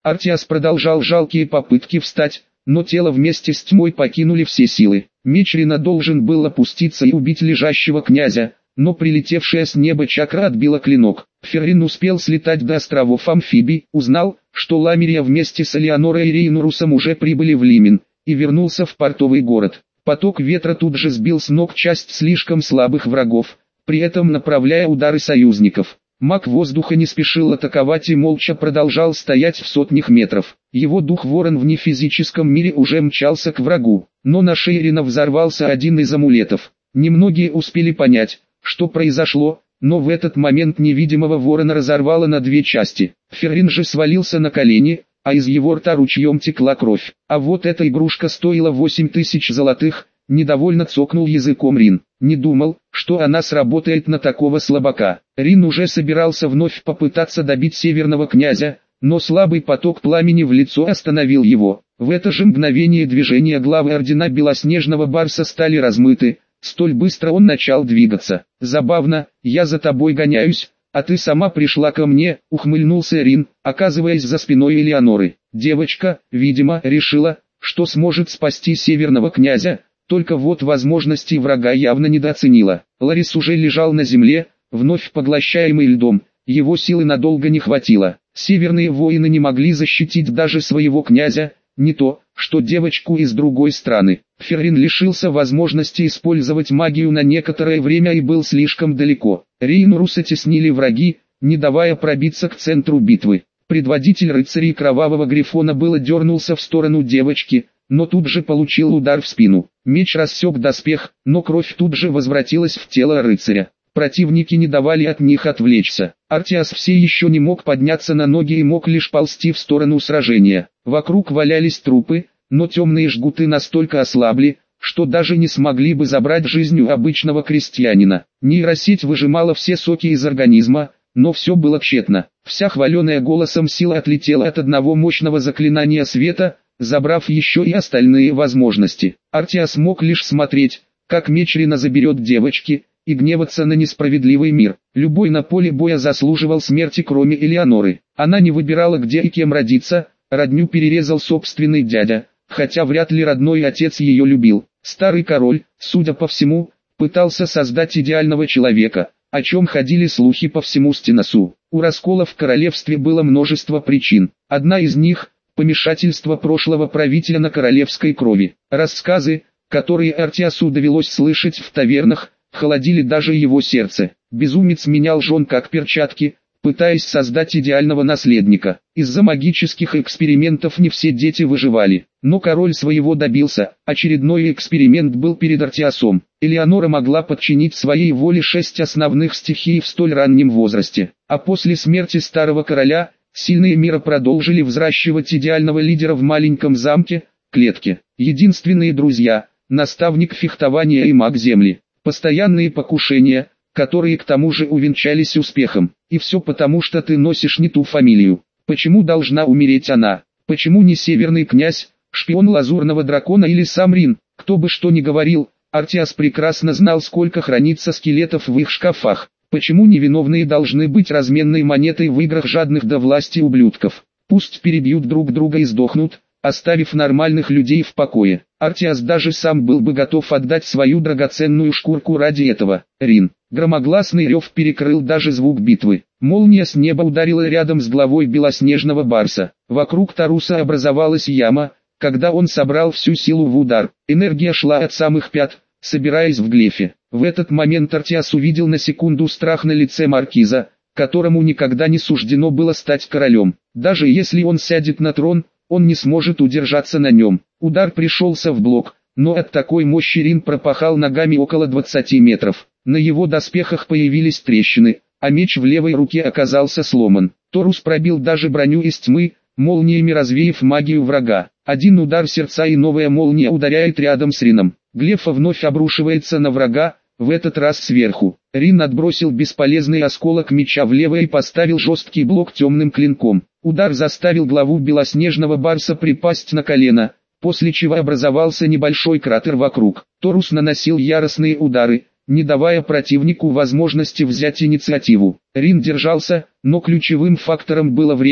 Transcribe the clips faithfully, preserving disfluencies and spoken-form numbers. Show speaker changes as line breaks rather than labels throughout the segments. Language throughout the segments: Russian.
Артиас продолжал жалкие попытки встать, но тело вместе с тьмой покинули все силы. Меч Рина должен был опуститься и убить лежащего князя, но прилетевшая с неба чакра отбила клинок. Феррин успел слетать до островов Амфибий, узнал, что Ламирия вместе с Элеонорой и Рейнурусом уже прибыли в Лимен, и вернулся в портовый город. Поток ветра тут же сбил с ног часть слишком слабых врагов, при этом направляя удары союзников. Маг воздуха не спешил атаковать и молча продолжал стоять в сотнях метров. Его дух-ворон в нефизическом мире уже мчался к врагу, но на шее Рина взорвался один из амулетов. Немногие успели понять, что произошло, но в этот момент невидимого ворона разорвало на две части. Феррин же свалился на колени, а из его рта ручьем текла кровь. А вот эта игрушка стоила восемь тысяч золотых, недовольно цокнул языком Рин. Не думал, что она сработает на такого слабака. Рин уже собирался вновь попытаться добить северного князя, но слабый поток пламени в лицо остановил его. В это же мгновение движения главы ордена Белоснежного Барса стали размыты, столь быстро он начал двигаться. «Забавно, я за тобой гоняюсь, а ты сама пришла ко мне», — ухмыльнулся Рин, оказываясь за спиной Элеоноры. Девочка, видимо, решила, что сможет спасти северного князя, только вот возможности врага явно недооценила. Ларис уже лежал на земле, вновь поглощаемый льдом, его силы надолго не хватило. Северные воины не могли защитить даже своего князя, не то, что девочку из другой страны. Феррин лишился возможности использовать магию на некоторое время и был слишком далеко. Рейнуруса теснили враги, не давая пробиться к центру битвы. Предводитель рыцарей Кровавого Грифона было дернулся в сторону девочки, но тут же получил удар в спину. Меч рассек доспех, но кровь тут же возвратилась в тело рыцаря. Противники не давали от них отвлечься. Артиас все еще не мог подняться на ноги и мог лишь ползти в сторону сражения. Вокруг валялись трупы, но темные жгуты настолько ослабли, что даже не смогли бы забрать жизнь у обычного крестьянина. Нейросеть выжимала все соки из организма, но все было тщетно. Вся хваленая голосом сила отлетела от одного мощного заклинания света, забрав еще и остальные возможности. Артиас мог лишь смотреть, как меч Рина заберет девочки, и гневаться на несправедливый мир. Любой на поле боя заслуживал смерти, кроме Элеоноры. Она не выбирала, где и кем родиться, родню перерезал собственный дядя, хотя вряд ли родной отец ее любил. Старый король, судя по всему, пытался создать идеального человека, о чем ходили слухи по всему Стеносу. У раскола в королевстве было множество причин. Одна из них – помешательство прошлого правителя на королевской крови. Рассказы, которые Артиасу довелось слышать в тавернах, холодили даже его сердце. Безумец менял жен как перчатки, пытаясь создать идеального наследника. Из-за магических экспериментов не все дети выживали. Но король своего добился. Очередной эксперимент был перед Артиасом. Элеонора могла подчинить своей воле шесть основных стихий в столь раннем возрасте. А после смерти старого короля, сильные мира продолжили взращивать идеального лидера в маленьком замке, клетке. Единственные друзья, наставник фехтования и маг земли. Постоянные покушения, которые к тому же увенчались успехом. И все потому, что ты носишь не ту фамилию. Почему должна умереть она? Почему не северный князь, шпион лазурного дракона или сам Рин? Кто бы что ни говорил, Артиас прекрасно знал, сколько хранится скелетов в их шкафах. Почему невиновные должны быть разменной монетой в играх жадных до власти ублюдков? Пусть перебьют друг друга и сдохнут, оставив нормальных людей в покое. Артиас даже сам был бы готов отдать свою драгоценную шкурку ради этого. Рин. Громогласный рев перекрыл даже звук битвы. Молния с неба ударила рядом с главой Белоснежного Барса. Вокруг Таруса образовалась яма, когда он собрал всю силу в удар. Энергия шла от самых пят, собираясь в глефе. В этот момент Артиас увидел на секунду страх на лице маркиза, которому никогда не суждено было стать королем. Даже если он сядет на трон, он не сможет удержаться на нем. Удар пришелся в блок, но от такой мощи Рин пропахал ногами около двадцати метров. На его доспехах появились трещины, а меч в левой руке оказался сломан. Торус пробил даже броню из тьмы, молниями развеяв магию врага. Один удар сердца и новая молния ударяет рядом с Рином. Глефа вновь обрушивается на врага, в этот раз сверху. Рин отбросил бесполезный осколок меча влево и поставил жесткий блок темным клинком. Удар заставил главу Белоснежного Барса припасть на колено, после чего образовался небольшой кратер вокруг. Торус наносил яростные удары, не давая противнику возможности взять инициативу. Рин держался, но ключевым фактором было время,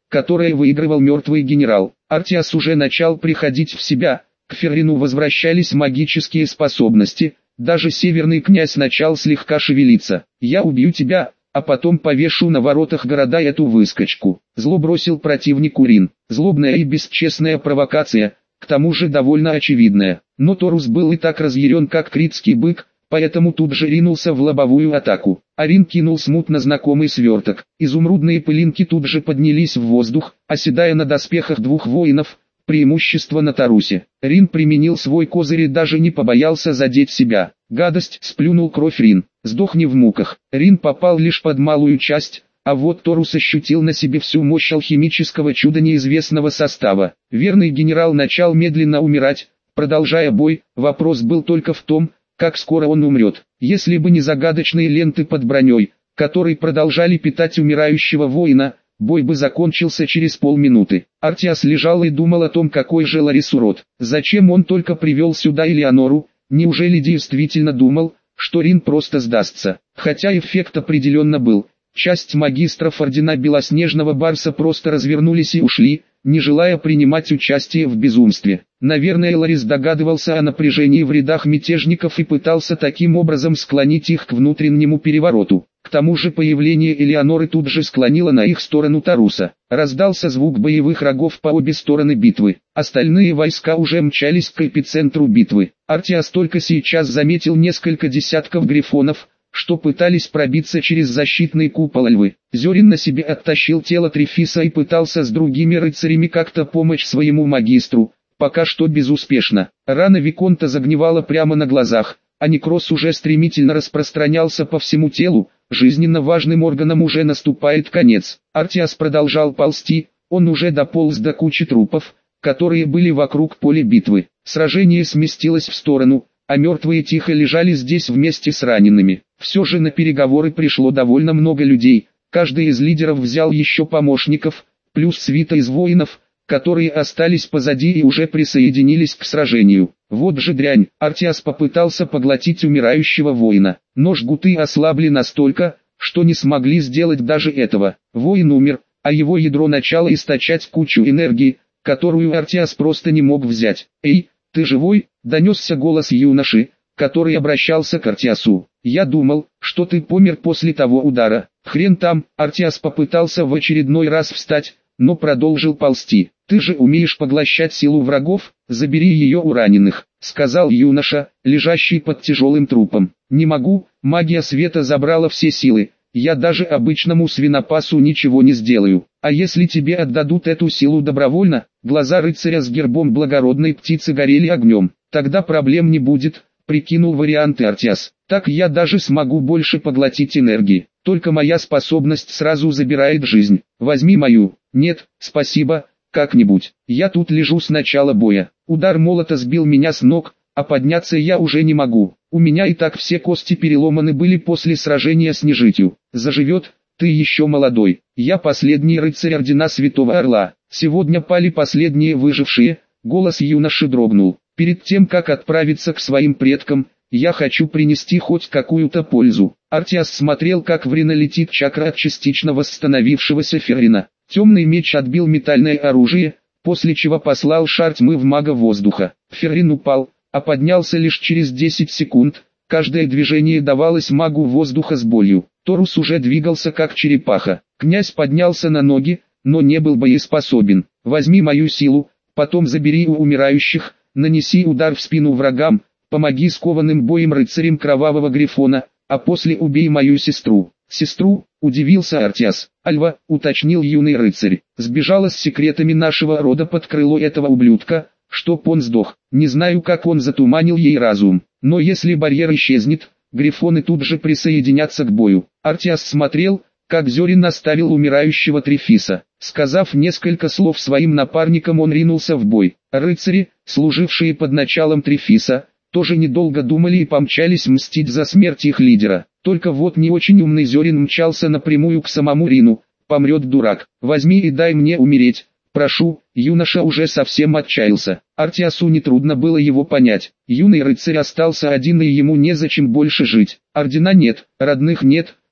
которое выигрывал мертвый генерал. Артиас уже начал приходить в себя, к Феррину возвращались магические способности, даже северный князь начал слегка шевелиться. «Я убью тебя, а потом повешу на воротах города эту выскочку», зло бросил противнику Рин. Злобная и бесчестная провокация, к тому же довольно очевидная. Но Торус был и так разъярен, как критский бык, поэтому тут же ринулся в лобовую атаку. Арин кинул смутно знакомый сверток. Изумрудные пылинки тут же поднялись в воздух, оседая на доспехах двух воинов, преимущество на Тарусе. Рин применил свой козырь и даже не побоялся задеть себя. «Гадость!» — сплюнул кровь Рин. «Сдохни в муках». Рин попал лишь под малую часть, а вот Торус ощутил на себе всю мощь алхимического чуда неизвестного состава. Верный генерал начал медленно умирать, продолжая бой. Вопрос был только в том, как скоро он умрет. Если бы не загадочные ленты под броней, которые продолжали питать умирающего воина, бой бы закончился через полминуты. Артиас лежал и думал о том, какой же Ларис урод. Зачем он только привел сюда Элеонору? Неужели действительно думал, что Рин просто сдастся? Хотя эффект определенно был. Часть магистров Ордена Белоснежного Барса просто развернулись и ушли, не желая принимать участие в безумстве. Наверное, Ларис догадывался о напряжении в рядах мятежников и пытался таким образом склонить их к внутреннему перевороту. К тому же появление Элеоноры тут же склонило на их сторону Таруса. Раздался звук боевых рогов по обе стороны битвы. Остальные войска уже мчались к эпицентру битвы. Артиас только сейчас заметил несколько десятков грифонов, что пытались пробиться через защитный купол львы. Зёрин на себе оттащил тело Трифиса и пытался с другими рыцарями как-то помочь своему магистру, пока что безуспешно. Рана Виконта загнивала прямо на глазах, а некроз уже стремительно распространялся по всему телу, жизненно важным органам уже наступает конец. Артиас продолжал ползти, он уже дополз до кучи трупов, которые были вокруг поля битвы. Сражение сместилось в сторону, а мертвые тихо лежали здесь вместе с ранеными. Все же на переговоры пришло довольно много людей, каждый из лидеров взял еще помощников, плюс свита из воинов, которые остались позади и уже присоединились к сражению. Вот же дрянь, Артиас попытался поглотить умирающего воина, но жгуты ослабли настолько, что не смогли сделать даже этого. Воин умер, а его ядро начало источать кучу энергии, которую Артиас просто не мог взять. «Эй, ты живой?» — донесся голос юноши, который обращался к Артиасу. «Я думал, что ты помер после того удара». «Хрен там!» — Артиас попытался в очередной раз встать, но продолжил ползти. «Ты же умеешь поглощать силу врагов, забери ее у раненых», — сказал юноша, лежащий под тяжелым трупом. «Не могу, магия света забрала все силы, я даже обычному свинопасу ничего не сделаю. А если тебе отдадут эту силу добровольно?» Глаза рыцаря с гербом благородной птицы горели огнем. «Тогда проблем не будет», — прикинул варианты Артиас. «Так я даже смогу больше поглотить энергии. Только моя способность сразу забирает жизнь. Возьми мою». «Нет, спасибо, как-нибудь. Я тут лежу с начала боя. Удар молота сбил меня с ног, а подняться я уже не могу. У меня и так все кости переломаны были после сражения с нежитью. Заживет, ты еще молодой. Я последний рыцарь Ордена Святого Орла. Сегодня пали последние выжившие». Голос юноши дрогнул. «Перед тем как отправиться к своим предкам, я хочу принести хоть какую-то пользу». Артиас смотрел, как в Рина летит чакра от частично восстановившегося Феррина. Темный меч отбил метательное оружие, после чего послал шар тьмы в мага воздуха. Феррин упал, а поднялся лишь через десять секунд. Каждое движение давалось магу воздуха с болью. Торус уже двигался как черепаха. Князь поднялся на ноги, но не был боеспособен. «Возьми мою силу, потом забери у умирающих, нанеси удар в спину врагам, помоги скованным боем рыцарям Кровавого Грифона, а после убей мою сестру». «Сестру?» — удивился Артиас. «Альва», — уточнил юный рыцарь, — «сбежала с секретами нашего рода под крыло этого ублюдка, чтоб он сдох. Не знаю, как он затуманил ей разум, но если барьер исчезнет, грифоны тут же присоединятся к бою». Артиас смотрел, как Зёрин наставил умирающего Трифиса. Сказав несколько слов своим напарникам, он ринулся в бой. Рыцари, служившие под началом Трифиса, тоже недолго думали и помчались мстить за смерть их лидера. Только вот не очень умный Зёрин мчался напрямую к самому Рину. «Помрет дурак, возьми и дай мне умереть, прошу». Юноша уже совсем отчаялся. Артиасу нетрудно было его понять. Юный рыцарь остался один и ему незачем больше жить. Ордена нет, родных нет,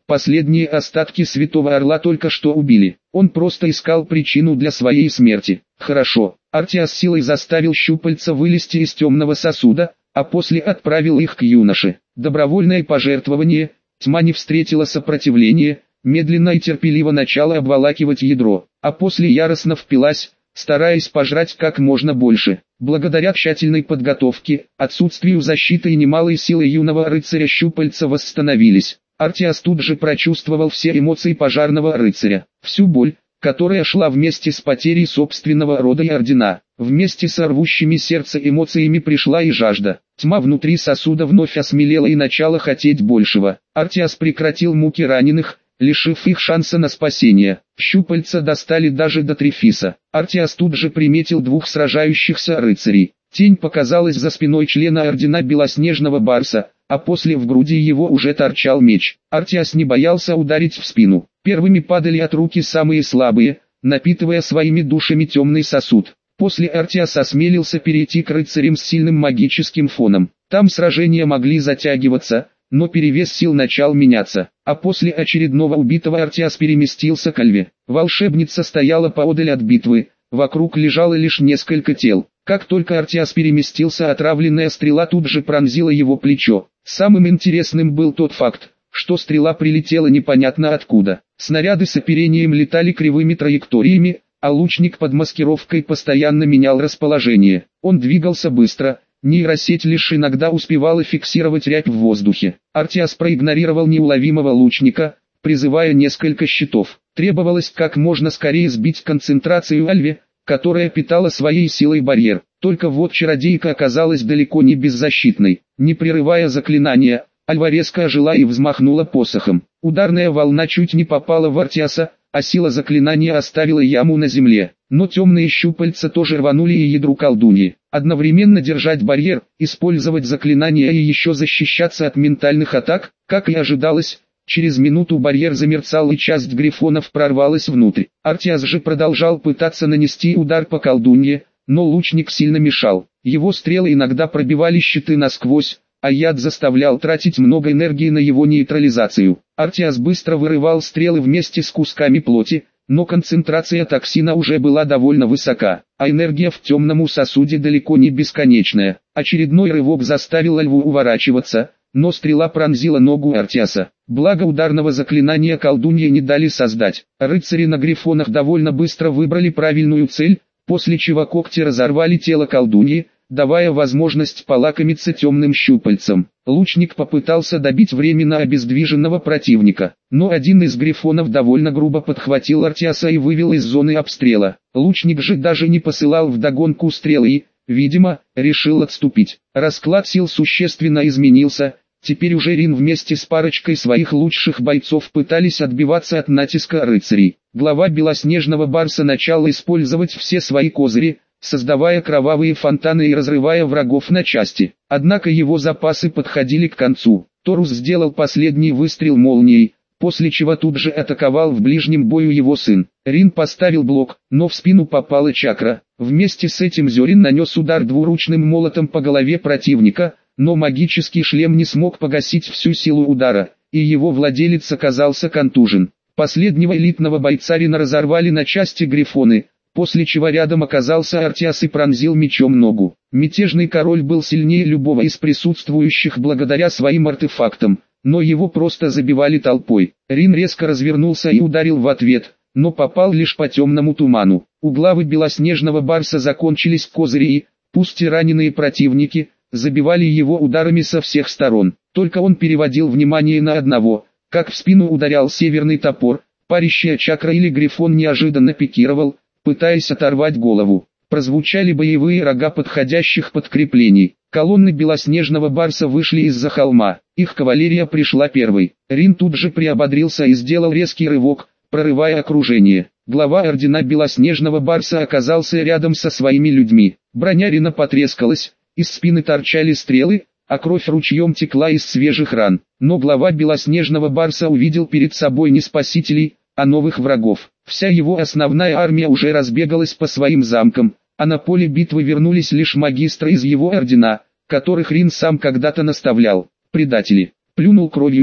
Последние остатки Святого Орла только что убили. Он просто искал причину для своей смерти. Хорошо. Артиас силой заставил щупальца вылезти из темного сосуда, а после отправил их к юноше. Добровольное пожертвование. Тьма не встретила сопротивления, медленно и терпеливо начала обволакивать ядро, а после яростно впилась, стараясь пожрать как можно больше. Благодаря тщательной подготовке, отсутствию защиты и немалой силы юного рыцаря щупальца восстановились. Артиас тут же прочувствовал все эмоции пожарного рыцаря, всю боль, которая шла вместе с потерей собственного рода и ордена. Вместе с рвущими сердце эмоциями пришла и жажда. Тьма внутри сосуда вновь осмелела и начала хотеть большего. Артиас прекратил муки раненых, лишив их шанса на спасение. Щупальца достали даже до Трифиса. Артиас тут же приметил двух сражающихся рыцарей. Тень показалась за спиной члена ордена Белоснежного Барса, а после в груди его уже торчал меч. Артиас не боялся ударить в спину. Первыми падали от руки самые слабые, напитывая своими душами темный сосуд. После Артиас осмелился перейти к рыцарям с сильным магическим фоном. Там сражения могли затягиваться, но перевес сил начал меняться. А после очередного убитого Артиас переместился к Альве. Волшебница стояла поодаль от битвы, вокруг лежало лишь несколько тел. Как только Артиас переместился, отравленная стрела тут же пронзила его плечо. Самым интересным был тот факт, что стрела прилетела непонятно откуда. Снаряды с оперением летали кривыми траекториями, а лучник под маскировкой постоянно менял расположение. Он двигался быстро, нейросеть лишь иногда успевала фиксировать рябь в воздухе. Артиас проигнорировал неуловимого лучника, призывая несколько щитов. Требовалось как можно скорее сбить концентрацию Альве, которая питала своей силой барьер. Только вот чародейка оказалась далеко не беззащитной. Не прерывая заклинания, Альва резко ожила и взмахнула посохом. Ударная волна чуть не попала в Артиаса, а сила заклинания оставила яму на земле. Но темные щупальца тоже рванули и ядру колдуньи. Одновременно держать барьер, использовать заклинания и еще защищаться от ментальных атак, как и ожидалось. Через минуту барьер замерцал и часть грифонов прорвалась внутрь. Артиас же продолжал пытаться нанести удар по колдунье, но лучник сильно мешал. Его стрелы иногда пробивали щиты насквозь, а яд заставлял тратить много энергии на его нейтрализацию. Артиас быстро вырывал стрелы вместе с кусками плоти, но концентрация токсина уже была довольно высока, а энергия в темном сосуде далеко не бесконечная. Очередной рывок заставил Альву уворачиваться, но стрела пронзила ногу Артиаса. Благо ударного заклинания колдуньи не дали создать. Рыцари на грифонах довольно быстро выбрали правильную цель, после чего когти разорвали тело колдуньи, давая возможность полакомиться темным щупальцем. Лучник попытался добить временно обездвиженного противника, но один из грифонов довольно грубо подхватил Артиаса и вывел из зоны обстрела. Лучник же даже не посылал вдогонку стрелы и, видимо, решил отступить. Расклад сил существенно изменился. Теперь уже Рин вместе с парочкой своих лучших бойцов пытались отбиваться от натиска рыцарей. Глава Белоснежного Барса начал использовать все свои козыри, создавая кровавые фонтаны и разрывая врагов на части. Однако его запасы подходили к концу. Торус сделал последний выстрел молнией, после чего тут же атаковал в ближнем бою его сын. Рин поставил блок, но в спину попала чакра. Вместе с этим Зёрин нанес удар двуручным молотом по голове противника, но магический шлем не смог погасить всю силу удара, и его владелец оказался контужен. Последнего элитного бойца Рина разорвали на части грифоны, после чего рядом оказался Артиас и пронзил мечом ногу. Мятежный король был сильнее любого из присутствующих благодаря своим артефактам, но его просто забивали толпой. Рин резко развернулся и ударил в ответ, но попал лишь по темному туману. У главы Белоснежного Барса закончились козыри и, пусть и раненые противники, забивали его ударами со всех сторон. Только он переводил внимание на одного, как в спину ударял северный топор, парящая чакра или грифон неожиданно пикировал, пытаясь оторвать голову. Прозвучали боевые рога подходящих подкреплений. Колонны Белоснежного Барса вышли из-за холма. Их кавалерия пришла первой. Рин тут же приободрился и сделал резкий рывок, прорывая окружение. Глава ордена Белоснежного Барса оказался рядом со своими людьми. Броня Рина потрескалась, из спины торчали стрелы, а кровь ручьем текла из свежих ран. Но глава Белоснежного Барса увидел перед собой не спасителей, а новых врагов. Вся его основная армия уже разбегалась по своим замкам, а на поле битвы вернулись лишь магистры из его ордена, которых Рин сам когда-то наставлял. Предатели. Плюнул кровью Рин.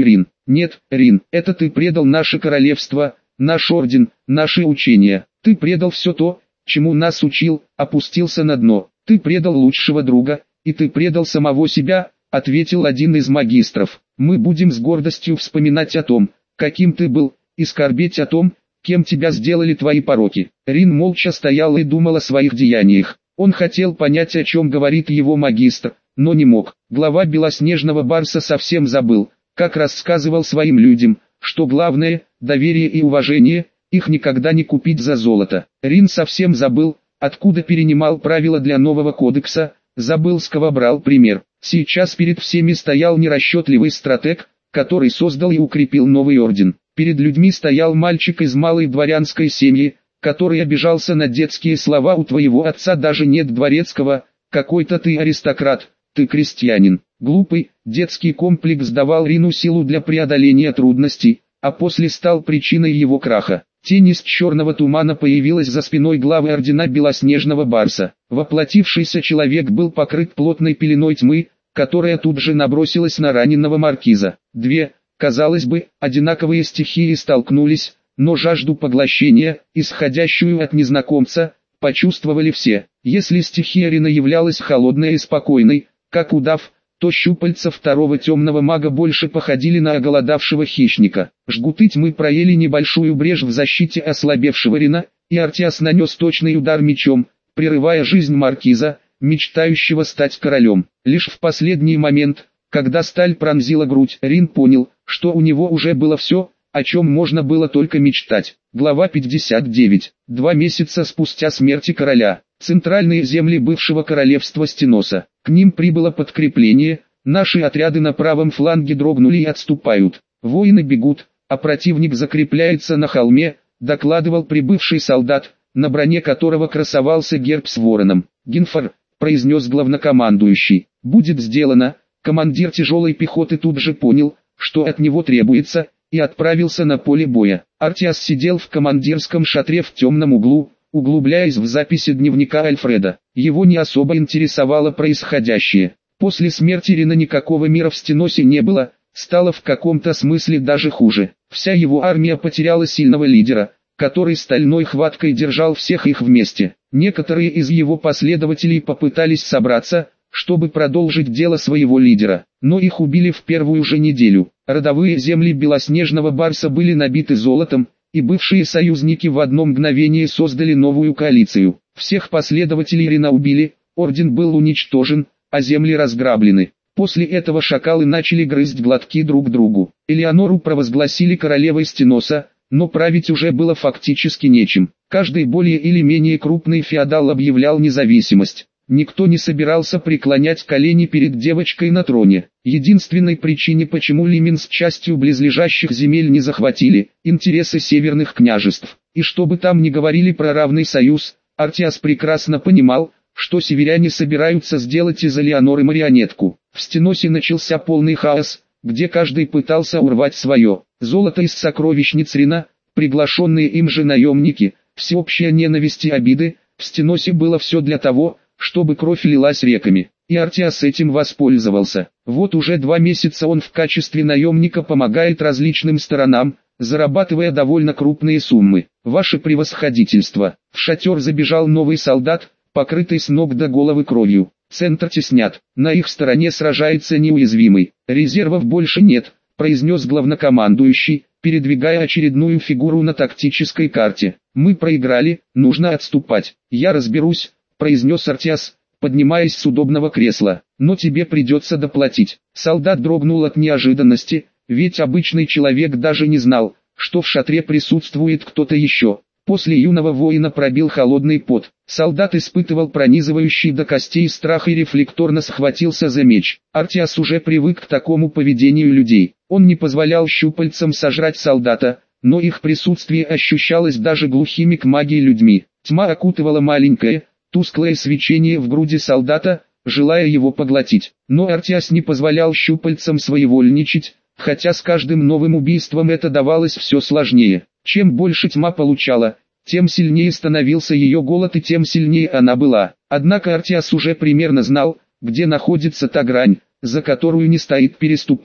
Нет, Рин, это ты предал наше королевство, наш орден, наши учения. Ты предал все то, чему нас учил, опустился на дно. Ты предал лучшего друга, и ты предал самого себя, ответил один из магистров. Мы будем с гордостью вспоминать о том, каким ты был, и скорбеть о том, кем тебя сделали твои пороки. Рин молча стоял и думал о своих деяниях. Он хотел понять, о чем говорит его магистр, но не мог. Глава белоснежного барса совсем забыл, как рассказывал своим людям, что главное – доверие и уважение, их никогда не купить за золото. Рин совсем забыл, откуда перенимал правила для нового кодекса, забыл, с кого брал пример. Сейчас перед всеми стоял нерасчетливый стратег, который создал и укрепил новый орден. Перед людьми стоял мальчик из малой дворянской семьи, который обижался на детские слова: «У твоего отца даже нет дворецкого, какой-то ты аристократ, ты крестьянин». Глупый, детский комплекс давал Рину силу для преодоления трудностей, а после стал причиной его краха. Тень из черного тумана появилась за спиной главы ордена белоснежного барса. Воплотившийся человек был покрыт плотной пеленой тьмы, которая тут же набросилась на раненого маркиза. Две, казалось бы, одинаковые стихии столкнулись, но жажду поглощения, исходящую от незнакомца, почувствовали все. Если стихия Рина являлась холодной и спокойной, как удав, то щупальца второго темного мага больше походили на оголодавшего хищника. Жгуты тьмы проели небольшую брешь в защите ослабевшего Рина, и Артиас нанес точный удар мечом, прерывая жизнь маркиза, мечтающего стать королем. Лишь в последний момент, когда сталь пронзила грудь, Рин понял, что у него уже было все, о чем можно было только мечтать. Глава пятьдесят девять. Два месяца спустя смерти короля. Центральные земли бывшего королевства Стеноса. К ним прибыло подкрепление, наши отряды на правом фланге дрогнули и отступают. Воины бегут, а противник закрепляется на холме, докладывал прибывший солдат, на броне которого красовался герб с вороном. «Гинфор», произнес главнокомандующий, — «будет сделано». Командир тяжелой пехоты тут же понял, что от него требуется, и отправился на поле боя. Артиас сидел в командирском шатре в темном углу, углубляясь в записи дневника Альфреда. Его не особо интересовало происходящее. После смерти Рина никакого мира в Стеносе не было, стало в каком-то смысле даже хуже. Вся его армия потеряла сильного лидера, который стальной хваткой держал всех их вместе. Некоторые из его последователей попытались собраться, чтобы продолжить дело своего лидера, но их убили в первую же неделю. Родовые земли белоснежного барса были набиты золотом, и бывшие союзники в одно мгновение создали новую коалицию. Всех последователей Рина убили, орден был уничтожен, а земли разграблены. После этого шакалы начали грызть глотки друг другу. Элеонору провозгласили королевой Стеноса, но править уже было фактически нечем. Каждый более или менее крупный феодал объявлял независимость. Никто не собирался преклонять колени перед девочкой на троне. Единственной причиной, почему Лимин с частью близлежащих земель не захватили, интересы северных княжеств. И что бы там ни говорили про равный союз, Артиас прекрасно понимал, что северяне собираются сделать из Элеоноры марионетку. В Стеносе начался полный хаос, где каждый пытался урвать свое. Золото из сокровищниц Рина, приглашенные им же наемники, всеобщая ненависть и обиды. В Стеносе было все для того, чтобы кровь лилась реками, и Артиас этим воспользовался. Вот уже два месяца он в качестве наемника помогает различным сторонам, зарабатывая довольно крупные суммы. «Ваше превосходительство!» В шатер забежал новый солдат, покрытый с ног до головы кровью. «Центр теснят, на их стороне сражается неуязвимый. Резервов больше нет», произнес главнокомандующий, передвигая очередную фигуру на тактической карте. «Мы проиграли, нужно отступать. Я разберусь», произнес Артиас, поднимаясь с удобного кресла. «Но тебе придется доплатить». Солдат дрогнул от неожиданности, ведь обычный человек даже не знал, что в шатре присутствует кто-то еще. После юного воина пробил холодный пот. Солдат испытывал пронизывающий до костей страх и рефлекторно схватился за меч. Артиас уже привык к такому поведению людей. Он не позволял щупальцам сожрать солдата, но их присутствие ощущалось даже глухими к магии людьми. Тьма окутывала маленькое, тусклое свечение в груди солдата, желая его поглотить. Но Артиас не позволял щупальцам своевольничать, хотя с каждым новым убийством это давалось все сложнее. Чем больше тьма получала, тем сильнее становился ее голод и тем сильнее она была. Однако Артиас уже примерно знал, где находится та грань, за которую не стоит переступать.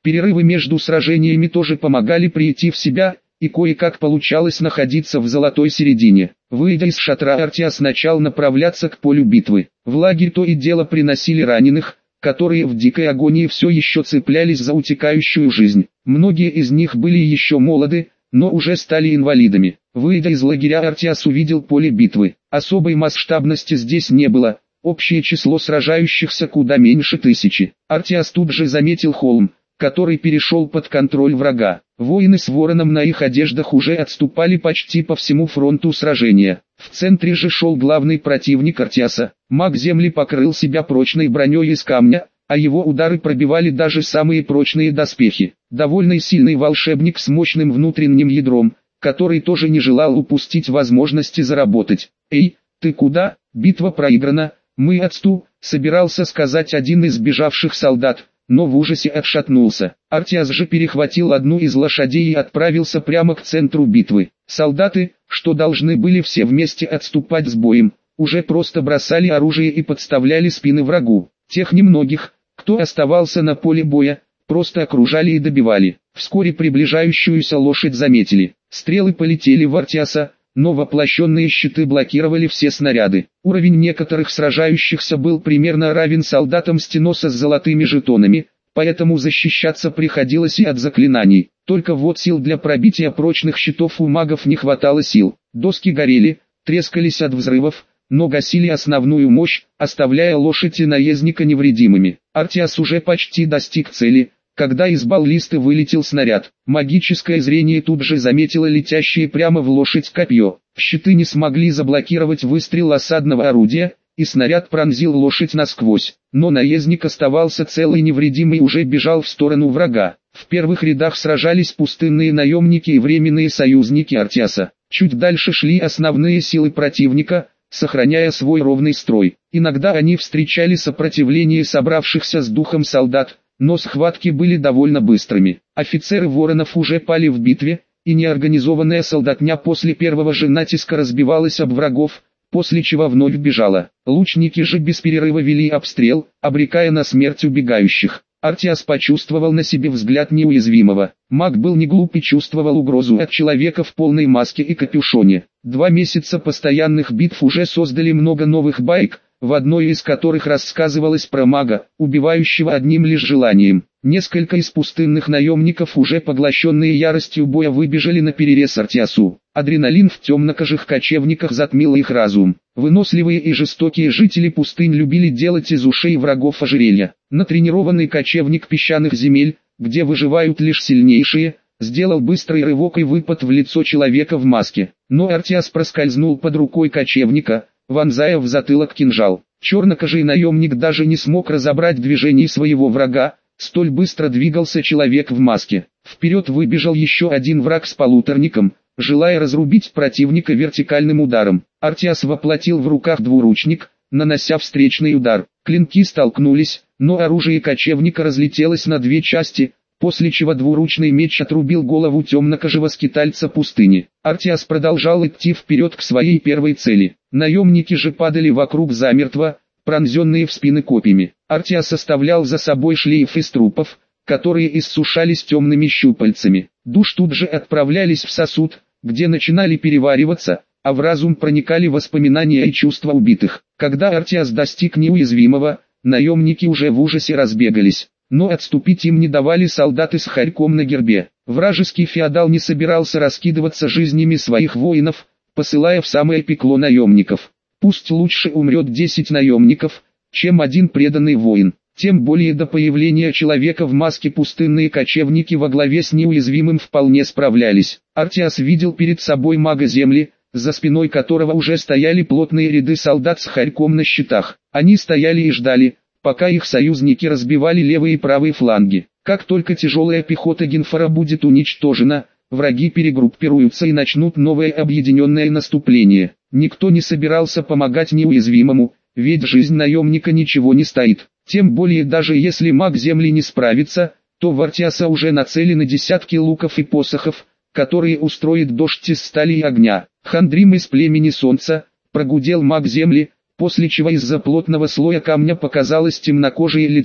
Перерывы между сражениями тоже помогали прийти в себя, и кое-как получалось находиться в золотой середине. Выйдя из шатра, Артиас начал направляться к полю битвы. В лагерь то и дело приносили раненых, которые в дикой агонии все еще цеплялись за утекающую жизнь. Многие из них были еще молоды, но уже стали инвалидами. Выйдя из лагеря, Артиас увидел поле битвы. Особой масштабности здесь не было, общее число сражающихся куда меньше тысячи. Артиас тут же заметил холм, который перешел под контроль врага. Воины с вороном на их одеждах уже отступали почти по всему фронту сражения. В центре же шел главный противник Артиаса. Маг земли покрыл себя прочной броней из камня, а его удары пробивали даже самые прочные доспехи. Довольно сильный волшебник с мощным внутренним ядром, который тоже не желал упустить возможности заработать. «Эй, ты куда? Битва проиграна, мы отступ», — собирался сказать один из бежавших солдат, но в ужасе отшатнулся. Артиас же перехватил одну из лошадей и отправился прямо к центру битвы. Солдаты, что должны были все вместе отступать с боем, уже просто бросали оружие и подставляли спины врагу. Тех немногих, кто оставался на поле боя, просто окружали и добивали. Вскоре приближающуюся лошадь заметили. Стрелы полетели в Артиаса, но воплощенные щиты блокировали все снаряды. Уровень некоторых сражающихся был примерно равен солдатам Стеноса с золотыми жетонами, поэтому защищаться приходилось и от заклинаний. Только вот сил для пробития прочных щитов у магов не хватало сил. Доски горели, трескались от взрывов, но гасили основную мощь, оставляя лошадь и наездника невредимыми. Артиас уже почти достиг цели, когда из баллисты вылетел снаряд. Магическое зрение тут же заметило летящее прямо в лошадь копье. Щиты не смогли заблокировать выстрел осадного орудия, и снаряд пронзил лошадь насквозь. Но наездник оставался цел и невредимый и уже бежал в сторону врага. В первых рядах сражались пустынные наемники и временные союзники Артиаса. Чуть дальше шли основные силы противника, сохраняя свой ровный строй. Иногда они встречали сопротивление собравшихся с духом солдат, но схватки были довольно быстрыми. Офицеры воронов уже пали в битве, и неорганизованная солдатня после первого же натиска разбивалась об врагов, после чего вновь бежала. Лучники же без перерыва вели обстрел, обрекая на смерть убегающих. Артиас почувствовал на себе взгляд неуязвимого. Маг был не глуп и чувствовал угрозу от человека в полной маске и капюшоне. Два месяца постоянных битв уже создали много новых баек, в одной из которых рассказывалось про мага, убивающего одним лишь желанием. Несколько из пустынных наемников, уже поглощенные яростью боя, выбежали на перерез Артиасу. Адреналин в темнокожих кочевниках затмил их разум. Выносливые и жестокие жители пустынь любили делать из ушей врагов ожерелья. Натренированный кочевник песчаных земель, где выживают лишь сильнейшие, сделал быстрый рывок и выпад в лицо человека в маске. Но Артиас проскользнул под рукой кочевника, вонзая в затылок кинжал. Чернокожий наемник даже не смог разобрать движений своего врага, столь быстро двигался человек в маске. Вперед выбежал еще один враг с полуторником, желая разрубить противника вертикальным ударом. Артиас воплотил в руках двуручник, нанося встречный удар. Клинки столкнулись, но оружие кочевника разлетелось на две части, после чего двуручный меч отрубил голову темнокожего скитальца пустыни. Артиас продолжал идти вперед к своей первой цели. Наемники же падали вокруг замертво, пронзенные в спины копьями. Артиас оставлял за собой шлейф из трупов, которые иссушались темными щупальцами. Душ тут же отправлялись в сосуд, где начинали перевариваться, а в разум проникали воспоминания и чувства убитых. Когда Артиас достиг неуязвимого, наемники уже в ужасе разбегались. Но отступить им не давали солдаты с хорьком на гербе. Вражеский феодал не собирался раскидываться жизнями своих воинов, посылая в самое пекло наемников. Пусть лучше умрет десять наемников, чем один преданный воин. Тем более до появления человека в маске пустынные кочевники во главе с неуязвимым вполне справлялись. Артиас видел перед собой мага земли, за спиной которого уже стояли плотные ряды солдат с хорьком на щитах. Они стояли и ждали, пока их союзники разбивали левые и правые фланги. Как только тяжелая пехота Гинфора будет уничтожена, враги перегруппируются и начнут новое объединенное наступление. Никто не собирался помогать неуязвимому, ведь жизнь наемника ничего не стоит. Тем более даже если маг земли не справится, то в Артиаса уже нацелены десятки луков и посохов, которые устроит дождь из стали и огня. Хандрим из племени солнца, прогудел маг земли, после чего из-за плотного слоя камня показалось темнокожее лицо.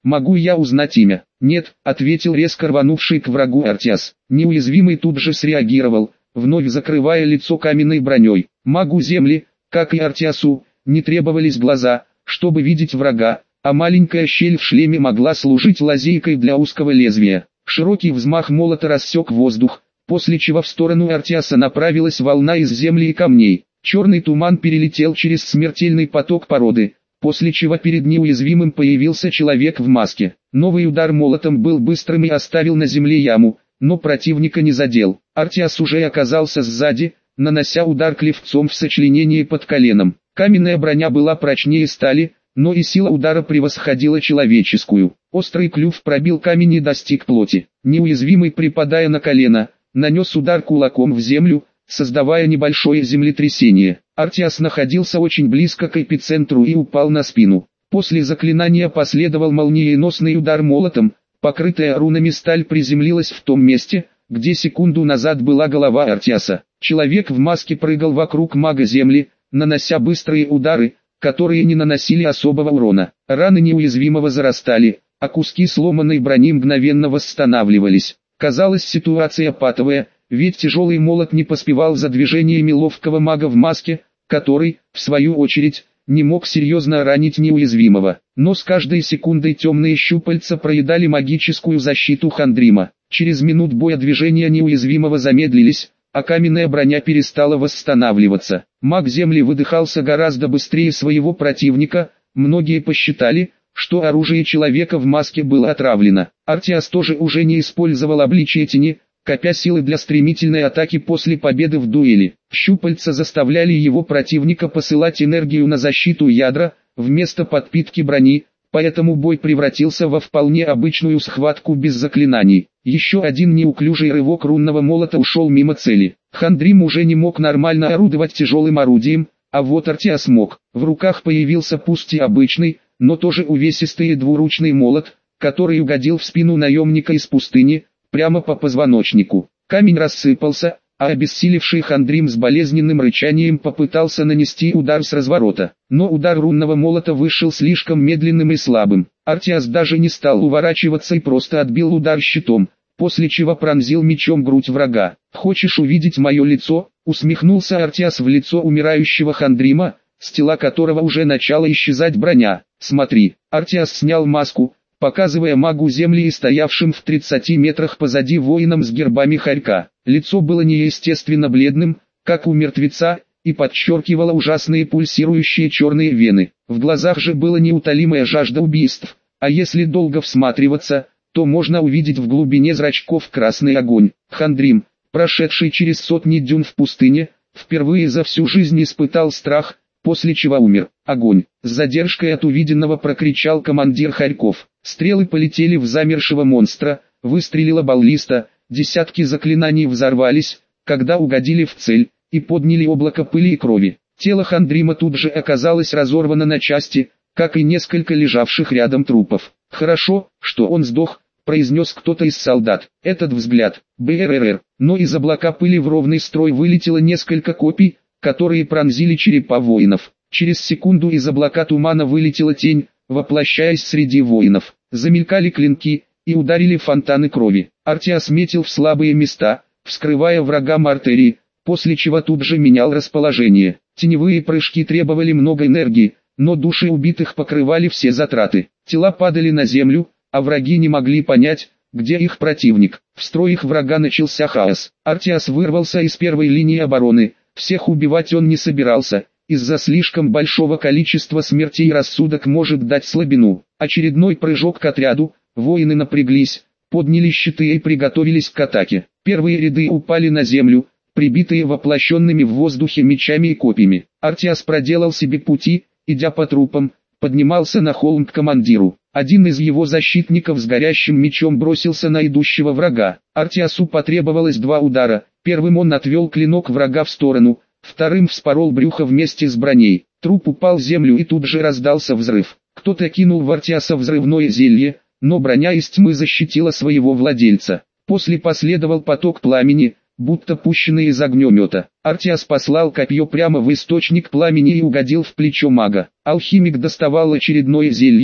Могу я узнать имя? Нет, ответил резко рванувший к врагу Артиас. Неуязвимый тут же среагировал, вновь закрывая лицо каменной броней. Магу земли, как и Артиасу, не требовались глаза, чтобы видеть врага, а маленькая щель в шлеме могла служить лазейкой для узкого лезвия. Широкий взмах молота рассек воздух, после чего в сторону Артиаса направилась волна из земли и камней. Черный туман перелетел через смертельный поток породы, после чего перед неуязвимым появился человек в маске. Новый удар молотом был быстрым и оставил на земле яму, но противника не задел. Артиас уже оказался сзади, нанося удар клевцом в сочленении под коленом. Каменная броня была прочнее стали, но и сила удара превосходила человеческую. Острый клюв пробил камень и достиг плоти. Неуязвимый, припадая на колено, нанес удар кулаком в землю, создавая небольшое землетрясение. Артиас находился очень близко к эпицентру и упал на спину. После заклинания последовал молниеносный удар молотом, покрытая рунами сталь приземлилась в том месте, где секунду назад была голова Артиаса. Человек в маске прыгал вокруг мага земли, нанося быстрые удары, которые не наносили особого урона. Раны неуязвимого зарастали, а куски сломанной брони мгновенно восстанавливались. Казалось, ситуация патовая, ведь тяжелый молот не поспевал за движениями ловкого мага в маске, который, в свою очередь, не мог серьезно ранить неуязвимого. Но с каждой секундой темные щупальца проедали магическую защиту Хандрима. Через минут боя движения неуязвимого замедлились, а каменная броня перестала восстанавливаться. Маг земли выдыхался гораздо быстрее своего противника, многие посчитали, что оружие человека в маске было отравлено. Артиас тоже уже не использовал обличие тени, копя силы для стремительной атаки после победы в дуэли. Щупальца заставляли его противника посылать энергию на защиту ядра, вместо подпитки брони, поэтому бой превратился во вполне обычную схватку без заклинаний. Еще один неуклюжий рывок рунного молота ушел мимо цели. Хандрим уже не мог нормально орудовать тяжелым орудием, а вот Артиас мог. В руках появился пусть и обычный, но тоже увесистый двуручный молот, который угодил в спину наемника из пустыни, прямо по позвоночнику. Камень рассыпался, а обессилевший Хандрим с болезненным рычанием попытался нанести удар с разворота. Но удар рунного молота вышел слишком медленным и слабым. Артиас даже не стал уворачиваться и просто отбил удар щитом, после чего пронзил мечом грудь врага. «Хочешь увидеть мое лицо?» — усмехнулся Артиас в лицо умирающего Хандрима, с тела которого уже начала исчезать броня. «Смотри». Артиас снял маску, показывая магу земли и стоявшим в тридцати метрах позади воинам с гербами хорька. Лицо было неестественно бледным, как у мертвеца, и подчеркивало ужасные пульсирующие черные вены. В глазах же была неутолимая жажда убийств, а если долго всматриваться, то можно увидеть в глубине зрачков красный огонь. Хандрим, прошедший через сотни дюн в пустыне, впервые за всю жизнь испытал страх, после чего умер. «Огонь!» С задержкой от увиденного прокричал командир хорьков. Стрелы полетели в замершего монстра, выстрелила баллиста, десятки заклинаний взорвались, когда угодили в цель, и подняли облако пыли и крови. Тело Хандрима тут же оказалось разорвано на части, как и несколько лежавших рядом трупов. «Хорошо, что он сдох», — произнес кто-то из солдат. Этот взгляд, БРР, но из облака пыли в ровный строй вылетело несколько копий, которые пронзили черепа воинов. Через секунду из облака тумана вылетела тень, воплощаясь среди воинов. Замелькали клинки, и ударили фонтаны крови. Артиас метил в слабые места, вскрывая врагам артерии, после чего тут же менял расположение. Теневые прыжки требовали много энергии, но души убитых покрывали все затраты. Тела падали на землю, а враги не могли понять, где их противник. В строях врага начался хаос. Артиас вырвался из первой линии обороны. Всех убивать он не собирался. Из-за слишком большого количества смертей рассудок может дать слабину. Очередной прыжок к отряду, воины напряглись, подняли щиты и приготовились к атаке. Первые ряды упали на землю, прибитые воплощенными в воздухе мечами и копьями. Артиас проделал себе пути, идя по трупам, поднимался на холм к командиру. Один из его защитников с горящим мечом бросился на идущего врага. Артиасу потребовалось два удара. Первым он отвел клинок врага в сторону, вторым вспорол брюхо вместе с броней. Труп упал в землю и тут же раздался взрыв. Кто-то кинул в Артиаса взрывное зелье, но броня из тьмы защитила своего владельца. После последовал поток пламени, будто пущенный из огнемета. Артиас послал копье прямо в источник пламени и угодил в плечо мага. Алхимик доставал очередное зелье,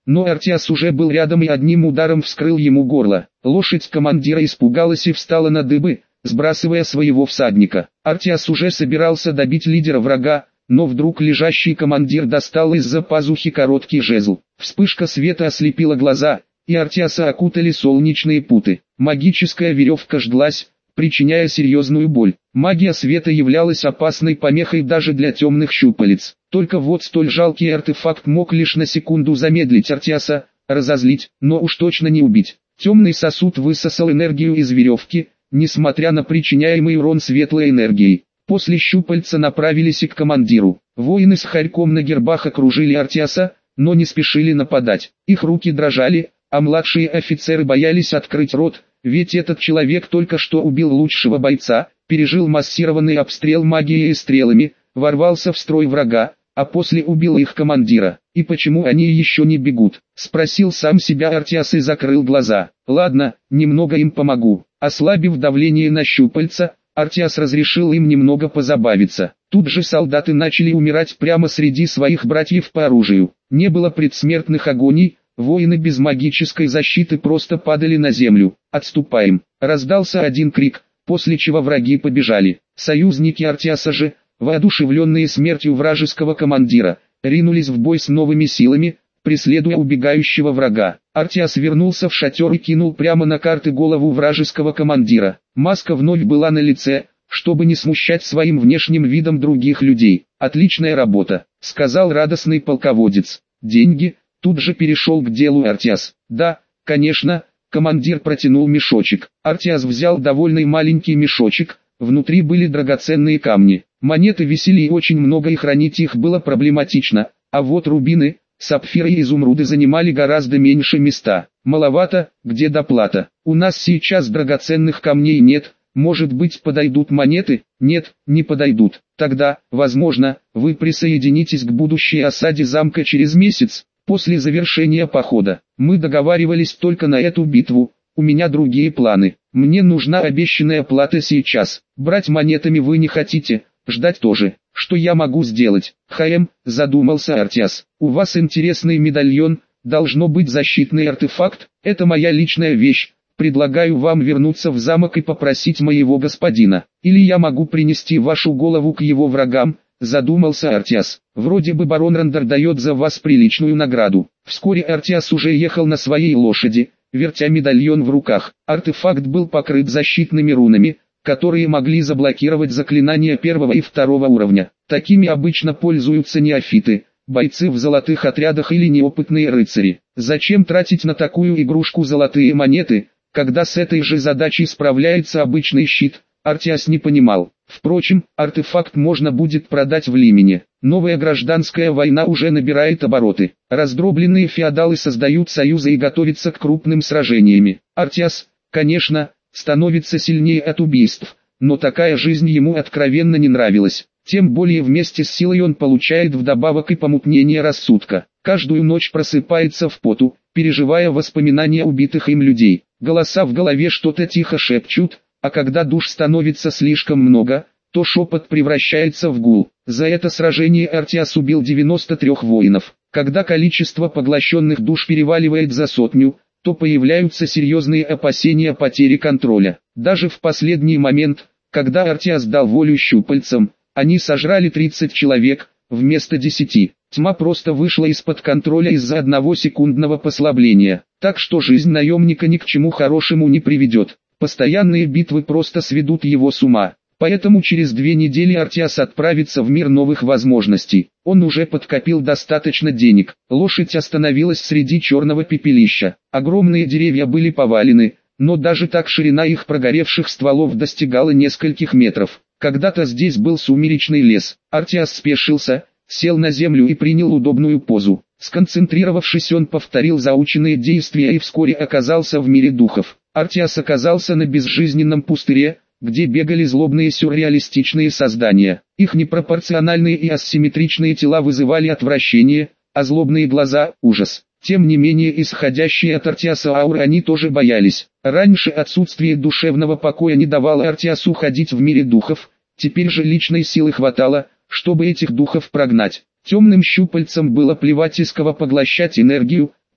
но Артиас уже был рядом и одним ударом вскрыл ему горло. Лошадь командира испугалась и встала на дыбы, сбрасывая своего всадника. Артиас уже собирался добить лидера врага, но вдруг лежащий командир достал из-за пазухи короткий жезл. Вспышка света ослепила глаза, и Артиаса окутали солнечные путы. Магическая веревка жглась, причиняя серьезную боль. Магия света являлась опасной помехой даже для темных щупалец. Только вот столь жалкий артефакт мог лишь на секунду замедлить Артиаса, разозлить, но уж точно не убить. Темный сосуд высосал энергию из веревки, несмотря на причиняемый урон светлой энергией. После щупальца направились и к командиру. Воины с хорьком на гербах окружили Артиаса, но не спешили нападать. Их руки дрожали, а младшие офицеры боялись открыть рот, ведь этот человек только что убил лучшего бойца, пережил массированный обстрел магией и стрелами, ворвался в строй врага, а после убил их командира. И почему они еще не бегут? Спросил сам себя Артиас и закрыл глаза. Ладно, немного им помогу. Ослабив давление на щупальца, Артиас разрешил им немного позабавиться. Тут же солдаты начали умирать прямо среди своих братьев по оружию. Не было предсмертных агоний, воины без магической защиты просто падали на землю. «Отступаем!» Раздался один крик, после чего враги побежали. Союзники Артиаса же, воодушевленные смертью вражеского командира, ринулись в бой с новыми силами, преследуя убегающего врага. Артиас вернулся в шатер и кинул прямо на карты голову вражеского командира. Маска вновь была на лице, чтобы не смущать своим внешним видом других людей. «Отличная работа», — сказал радостный полководец. «Деньги?» — тут же перешел к делу Артиас. «Да, конечно», — командир протянул мешочек. Артиас взял довольный маленький мешочек, внутри были драгоценные камни. Монеты висели и очень много, и хранить их было проблематично, а вот рубины, сапфиры и изумруды занимали гораздо меньше места. «Маловато, где доплата? У нас сейчас драгоценных камней нет, может быть подойдут монеты?» «Нет, не подойдут. Тогда, возможно, вы присоединитесь к будущей осаде замка через месяц, после завершения похода. Мы договаривались только на эту битву, у меня другие планы. Мне нужна обещанная плата сейчас. Брать монетами вы не хотите, ждать тоже. Что я могу сделать?» «Хм», задумался Артиас. «У вас интересный медальон, должно быть защитный артефакт, это моя личная вещь. Предлагаю вам вернуться в замок и попросить моего господина. Или я могу принести вашу голову к его врагам», задумался Артиас. «Вроде бы барон Рандер дает за вас приличную награду». Вскоре Артиас уже ехал на своей лошади, вертя медальон в руках. Артефакт был покрыт защитными рунами, которые могли заблокировать заклинания первого и второго уровня. Такими обычно пользуются неофиты, бойцы в золотых отрядах или неопытные рыцари. Зачем тратить на такую игрушку золотые монеты, когда с этой же задачей справляется обычный щит? Артиас не понимал. Впрочем, артефакт можно будет продать в Лимене. Новая гражданская война уже набирает обороты. Раздробленные феодалы создают союзы и готовятся к крупным сражениям. Артиас, конечно, становится сильнее от убийств, но такая жизнь ему откровенно не нравилась. Тем более вместе с силой он получает вдобавок и помутнение рассудка. Каждую ночь просыпается в поту, переживая воспоминания убитых им людей. Голоса в голове что-то тихо шепчут, а когда душ становится слишком много, то шепот превращается в гул. За это сражение Артиас убил девяносто трёх воинов. Когда количество поглощенных душ переваливает за сотню, то появляются серьезные опасения потери контроля. Даже в последний момент, когда Артиас дал волю щупальцам, они сожрали тридцать человек, вместо десяти. Тьма просто вышла из-под контроля из-за одного секундного послабления. Так что жизнь наемника ни к чему хорошему не приведет. Постоянные битвы просто сведут его с ума. Поэтому через две недели Артиас отправится в мир новых возможностей. Он уже подкопил достаточно денег. Лошадь остановилась среди черного пепелища. Огромные деревья были повалены, но даже так ширина их прогоревших стволов достигала нескольких метров. Когда-то здесь был сумеречный лес. Артиас спешился, сел на землю и принял удобную позу. Сконцентрировавшись, он повторил заученные действия и вскоре оказался в мире духов. Артиас оказался на безжизненном пустыре, где бегали злобные сюрреалистичные создания. Их непропорциональные и асимметричные тела вызывали отвращение, а злобные глаза – ужас. Тем не менее, исходящие от Артиаса ауры они тоже боялись. Раньше отсутствие душевного покоя не давало Артиасу ходить в мире духов, теперь же личной силы хватало, чтобы этих духов прогнать. Темным щупальцам было плевать, из кого поглощать энергию,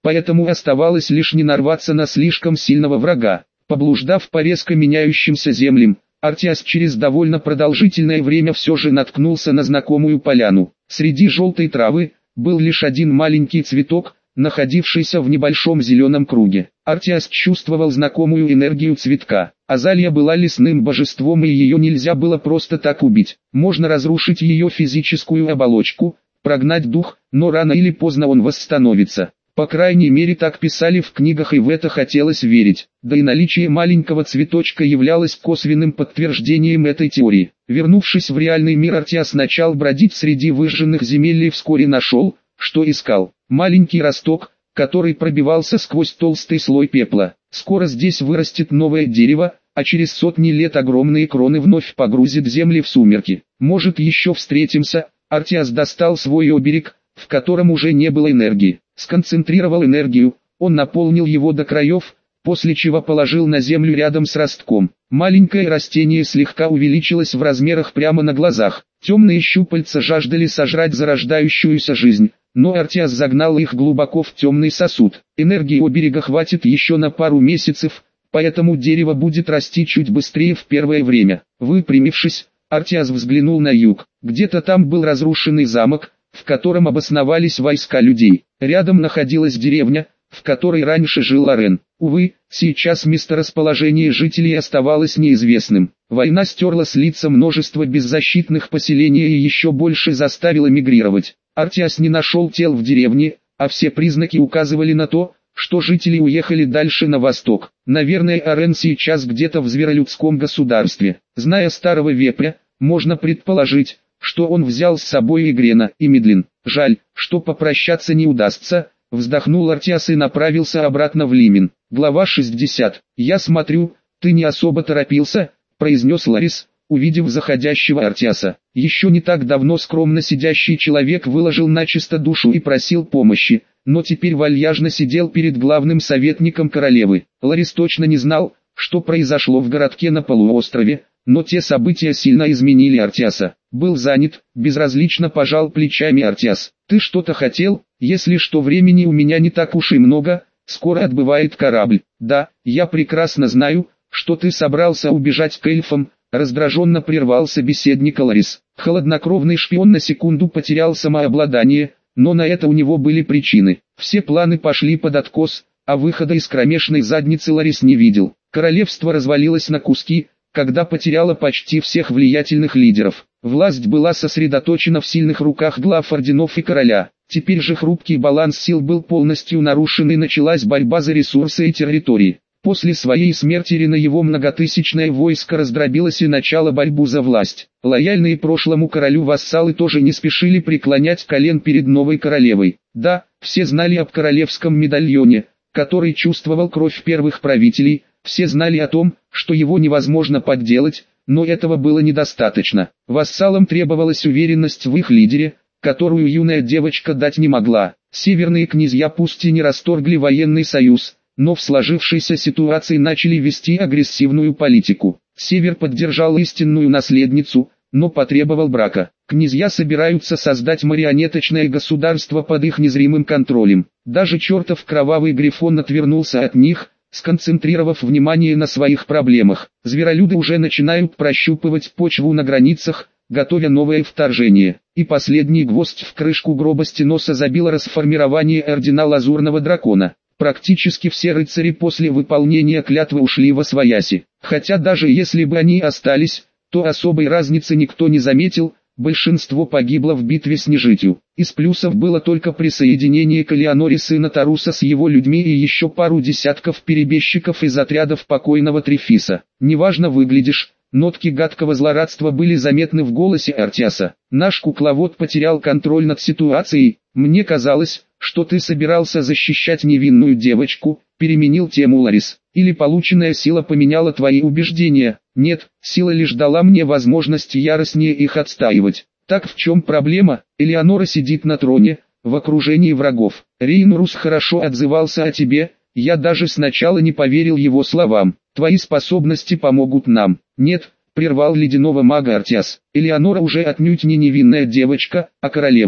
поэтому оставалось лишь не нарваться на слишком сильного врага. Поблуждав по резко меняющимся землям, Артиас через довольно продолжительное время все же наткнулся на знакомую поляну. Среди желтой травы был лишь один маленький цветок, находившийся в небольшом зеленом круге. Артиас чувствовал знакомую энергию цветка. Азалия была лесным божеством, и ее нельзя было просто так убить. Можно разрушить ее физическую оболочку, прогнать дух, но рано или поздно он восстановится. По крайней мере так писали в книгах, и в это хотелось верить. Да и наличие маленького цветочка являлось косвенным подтверждением этой теории. Вернувшись в реальный мир, Артиас начал бродить среди выжженных земель и вскоре нашел, что искал. Маленький росток, который пробивался сквозь толстый слой пепла. Скоро здесь вырастет новое дерево, а через сотни лет огромные кроны вновь погрузит земли в сумерки. Может, еще встретимся. Артиас достал свой оберег, в котором уже не было энергии. Сконцентрировал энергию, он наполнил его до краев, после чего положил на землю рядом с ростком. Маленькое растение слегка увеличилось в размерах прямо на глазах. Темные щупальца жаждали сожрать зарождающуюся жизнь, но Артиас загнал их глубоко в темный сосуд. Энергии оберега хватит еще на пару месяцев, поэтому дерево будет расти чуть быстрее в первое время. Выпрямившись, Артиас взглянул на юг. Где-то там был разрушенный замок, в котором обосновались войска людей. Рядом находилась деревня, в которой раньше жил Лорен. Увы, сейчас месторасположение жителей оставалось неизвестным. Война стерла с лица множество беззащитных поселений и еще больше заставила мигрировать. Артиас не нашел тел в деревне, а все признаки указывали на то, что жители уехали дальше на восток. Наверное, Арен сейчас где-то в зверолюдском государстве. Зная старого вепря, можно предположить, что он взял с собой и Грена, и Медлин. Жаль, что попрощаться не удастся, вздохнул Артиас и направился обратно в Лимен. Глава шестьдесят. «Я смотрю, ты не особо торопился», — произнес Ларис, увидев заходящего Артиаса. Еще не так давно скромно сидящий человек выложил начисто душу и просил помощи, но теперь вальяжно сидел перед главным советником королевы. Ларис точно не знал, что произошло в городке на полуострове, но те события сильно изменили Артиаса. Был занят, безразлично пожал плечами Артиас. «Ты что-то хотел? Если что, времени у меня не так уж и много, скоро отбывает корабль». «Да, я прекрасно знаю, что ты собрался убежать к эльфам», раздраженно прервал собеседника Ларис. Холоднокровный шпион на секунду потерял самообладание, но на это у него были причины. Все планы пошли под откос, а выхода из кромешной задницы Ларис не видел. Королевство развалилось на куски, когда потеряло почти всех влиятельных лидеров. Власть была сосредоточена в сильных руках глав орденов и короля. Теперь же хрупкий баланс сил был полностью нарушен, и началась борьба за ресурсы и территории. После своей смерти Рина его многотысячное войско раздробилось и начало борьбу за власть. Лояльные прошлому королю вассалы тоже не спешили преклонять колен перед новой королевой. Да, все знали об королевском медальоне, который чувствовал кровь первых правителей, все знали о том, что его невозможно подделать, но этого было недостаточно. Вассалам требовалась уверенность в их лидере, которую юная девочка дать не могла. Северные князья пусть и не расторгли военный союз, но в сложившейся ситуации начали вести агрессивную политику. Север поддержал истинную наследницу, но потребовал брака. Князья собираются создать марионеточное государство под их незримым контролем. Даже чертов кровавый Грифон отвернулся от них, сконцентрировав внимание на своих проблемах. Зверолюды уже начинают прощупывать почву на границах, готовя новое вторжение. И последний гвоздь в крышку гроба Стеноса забило расформирование ордена Лазурного Дракона. Практически все рыцари после выполнения клятвы ушли восвояси. Хотя даже если бы они остались, то особой разницы никто не заметил, большинство погибло в битве с нежитью. Из плюсов было только присоединение к Элеоноре сына Таруса с его людьми и еще пару десятков перебежчиков из отрядов покойного Трифиса. «Неважно выглядишь», нотки гадкого злорадства были заметны в голосе Артиаса. «Наш кукловод потерял контроль над ситуацией. Мне казалось, что ты собирался защищать невинную девочку», переменил тему Ларис. «Или полученная сила поменяла твои убеждения?» «Нет, сила лишь дала мне возможность яростнее их отстаивать». «Так в чем проблема?» «Элеонора сидит на троне, в окружении врагов. Рейнурус хорошо отзывался о тебе, я даже сначала не поверил его словам. Твои способности помогут нам». «Нет», прервал ледяного мага Артиас. «Элеонора уже отнюдь не невинная девочка, а королева.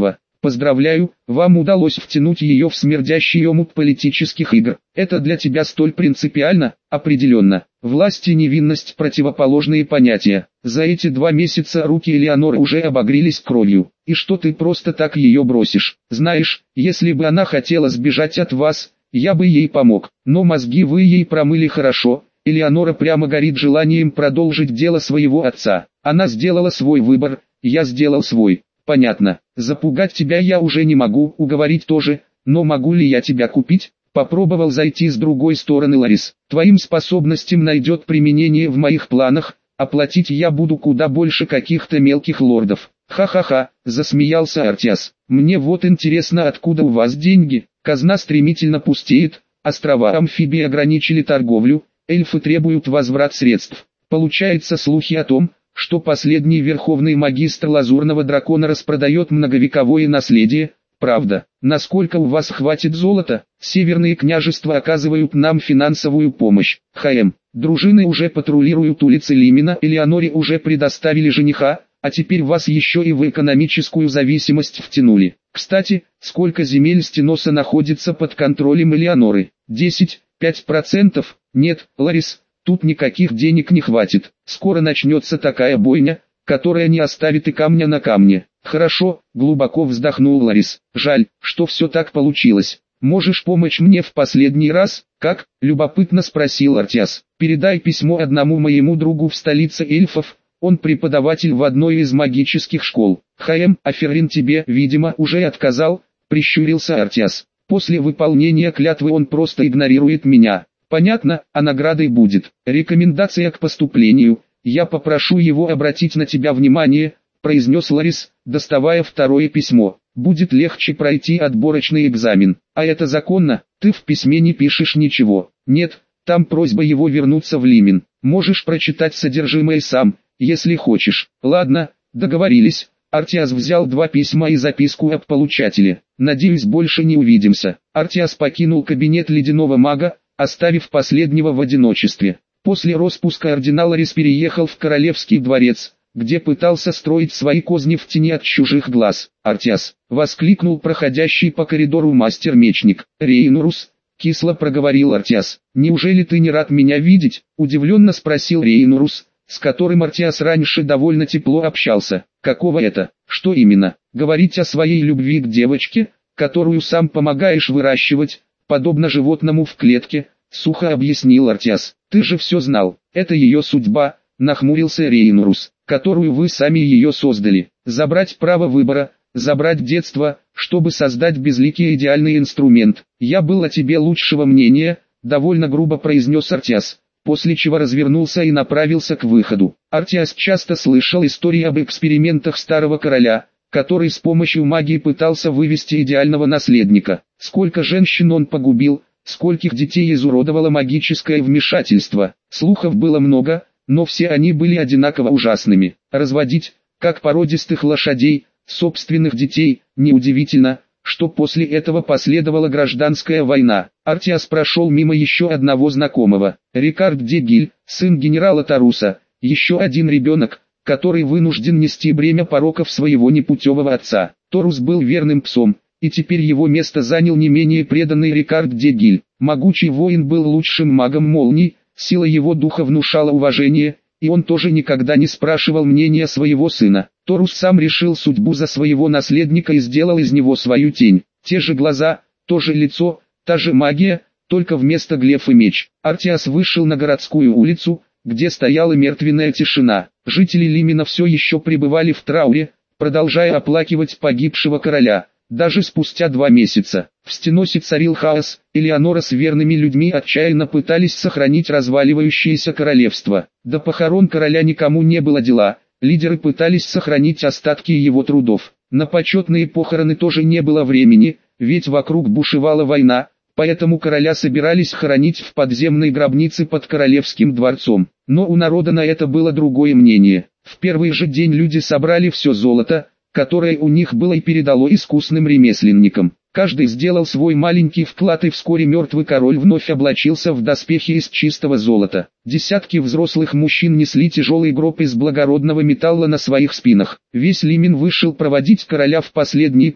Поздравляю, вам удалось втянуть ее в смердящий омут политических игр. Это для тебя столь принципиально? Определенно. Власть и невинность – противоположные понятия. За эти два месяца руки Элеоноры уже обогрелись кровью. И что ты просто так ее бросишь? Знаешь, если бы она хотела сбежать от вас, я бы ей помог. Но мозги вы ей промыли хорошо. Элеонора прямо горит желанием продолжить дело своего отца. Она сделала свой выбор, я сделал свой. Понятно. Запугать тебя я уже не могу, уговорить тоже, но могу ли я тебя купить? Попробовал зайти с другой стороны, Ларис. Твоим способностям найдет применение в моих планах, оплатить я буду куда больше каких-то мелких лордов. Ха-ха-ха, засмеялся Артиас. Мне вот интересно, откуда у вас деньги? Казна стремительно пустеет, острова амфибии ограничили торговлю, эльфы требуют возврат средств. Получается, слухи о том, что последний верховный магистр Лазурного Дракона распродает многовековое наследие, правда. Насколько у вас хватит золота? Северные княжества оказывают нам финансовую помощь. ХМ. Дружины уже патрулируют улицы Лимина, Элеоноре уже предоставили жениха, а теперь вас еще и в экономическую зависимость втянули. Кстати, сколько земель Стеноса находится под контролем Элеоноры? десять, пять процентов? Нет, Ларис. Тут никаких денег не хватит. Скоро начнется такая бойня, которая не оставит и камня на камне. Хорошо, глубоко вздохнул Ларис. Жаль, что все так получилось. Можешь помочь мне в последний раз? Как? Любопытно спросил Артиас. Передай письмо одному моему другу в столице эльфов. Он преподаватель в одной из магических школ. ХМ, Аферин тебе, видимо, уже отказал, прищурился Артиас. После выполнения клятвы он просто игнорирует меня. Понятно, а наградой будет рекомендация к поступлению. Я попрошу его обратить на тебя внимание, произнес Ларис, доставая второе письмо. Будет легче пройти отборочный экзамен. А это законно? Ты в письме не пишешь ничего. Нет, там просьба его вернуться в Лимин. Можешь прочитать содержимое сам, если хочешь. Ладно, договорились. Артиас взял два письма и записку об получателе. Надеюсь, больше не увидимся. Артиас покинул кабинет ледяного мага, оставив последнего в одиночестве. После распуска ордена Ларис переехал в Королевский дворец, где пытался строить свои козни в тени от чужих глаз. «Артиас!» — воскликнул проходящий по коридору мастер-мечник. «Рейнурус!» — кисло проговорил Артиас. «Неужели ты не рад меня видеть?» — удивленно спросил Рейнурус, с которым Артиас раньше довольно тепло общался. «Какого это? Что именно? Говорить о своей любви к девочке, которую сам помогаешь выращивать, подобно животному в клетке?» — сухо объяснил Артиас. «Ты же все знал, это ее судьба», — нахмурился Рейнурус, «которую вы сами ее создали. Забрать право выбора, забрать детство, чтобы создать безликий идеальный инструмент. Я был о тебе лучшего мнения», — довольно грубо произнес Артиас, после чего развернулся и направился к выходу. Артиас часто слышал истории об экспериментах старого короля, который с помощью магии пытался вывести идеального наследника. Сколько женщин он погубил, скольких детей изуродовало магическое вмешательство. Слухов было много, но все они были одинаково ужасными. Разводить, как породистых лошадей, собственных детей, неудивительно, что после этого последовала гражданская война. Артиас прошел мимо еще одного знакомого. Рикард де Гиль, сын генерала Таруса, еще один ребенок, который вынужден нести бремя пороков своего непутевого отца. Торус был верным псом, и теперь его место занял не менее преданный Рикард де Гиль. Могучий воин был лучшим магом молний, сила его духа внушала уважение, и он тоже никогда не спрашивал мнения своего сына. Торус сам решил судьбу за своего наследника и сделал из него свою тень. Те же глаза, то же лицо, та же магия, только вместо глеф и меч. Артиас вышел на городскую улицу, где стояла мертвенная тишина. Жители Лимина все еще пребывали в трауре, продолжая оплакивать погибшего короля. Даже спустя два месяца в Стеносе царил хаос, Элеонора с верными людьми отчаянно пытались сохранить разваливающееся королевство. До похорон короля никому не было дела, лидеры пытались сохранить остатки его трудов. На почетные похороны тоже не было времени, ведь вокруг бушевала война, поэтому короля собирались хоронить в подземной гробнице под королевским дворцом. Но у народа на это было другое мнение. В первый же день люди собрали все золото, которое у них было, и передало искусным ремесленникам. Каждый сделал свой маленький вклад, и вскоре мертвый король вновь облачился в доспехи из чистого золота. Десятки взрослых мужчин несли тяжелый гроб из благородного металла на своих спинах. Весь Лимин вышел проводить короля в последний путь,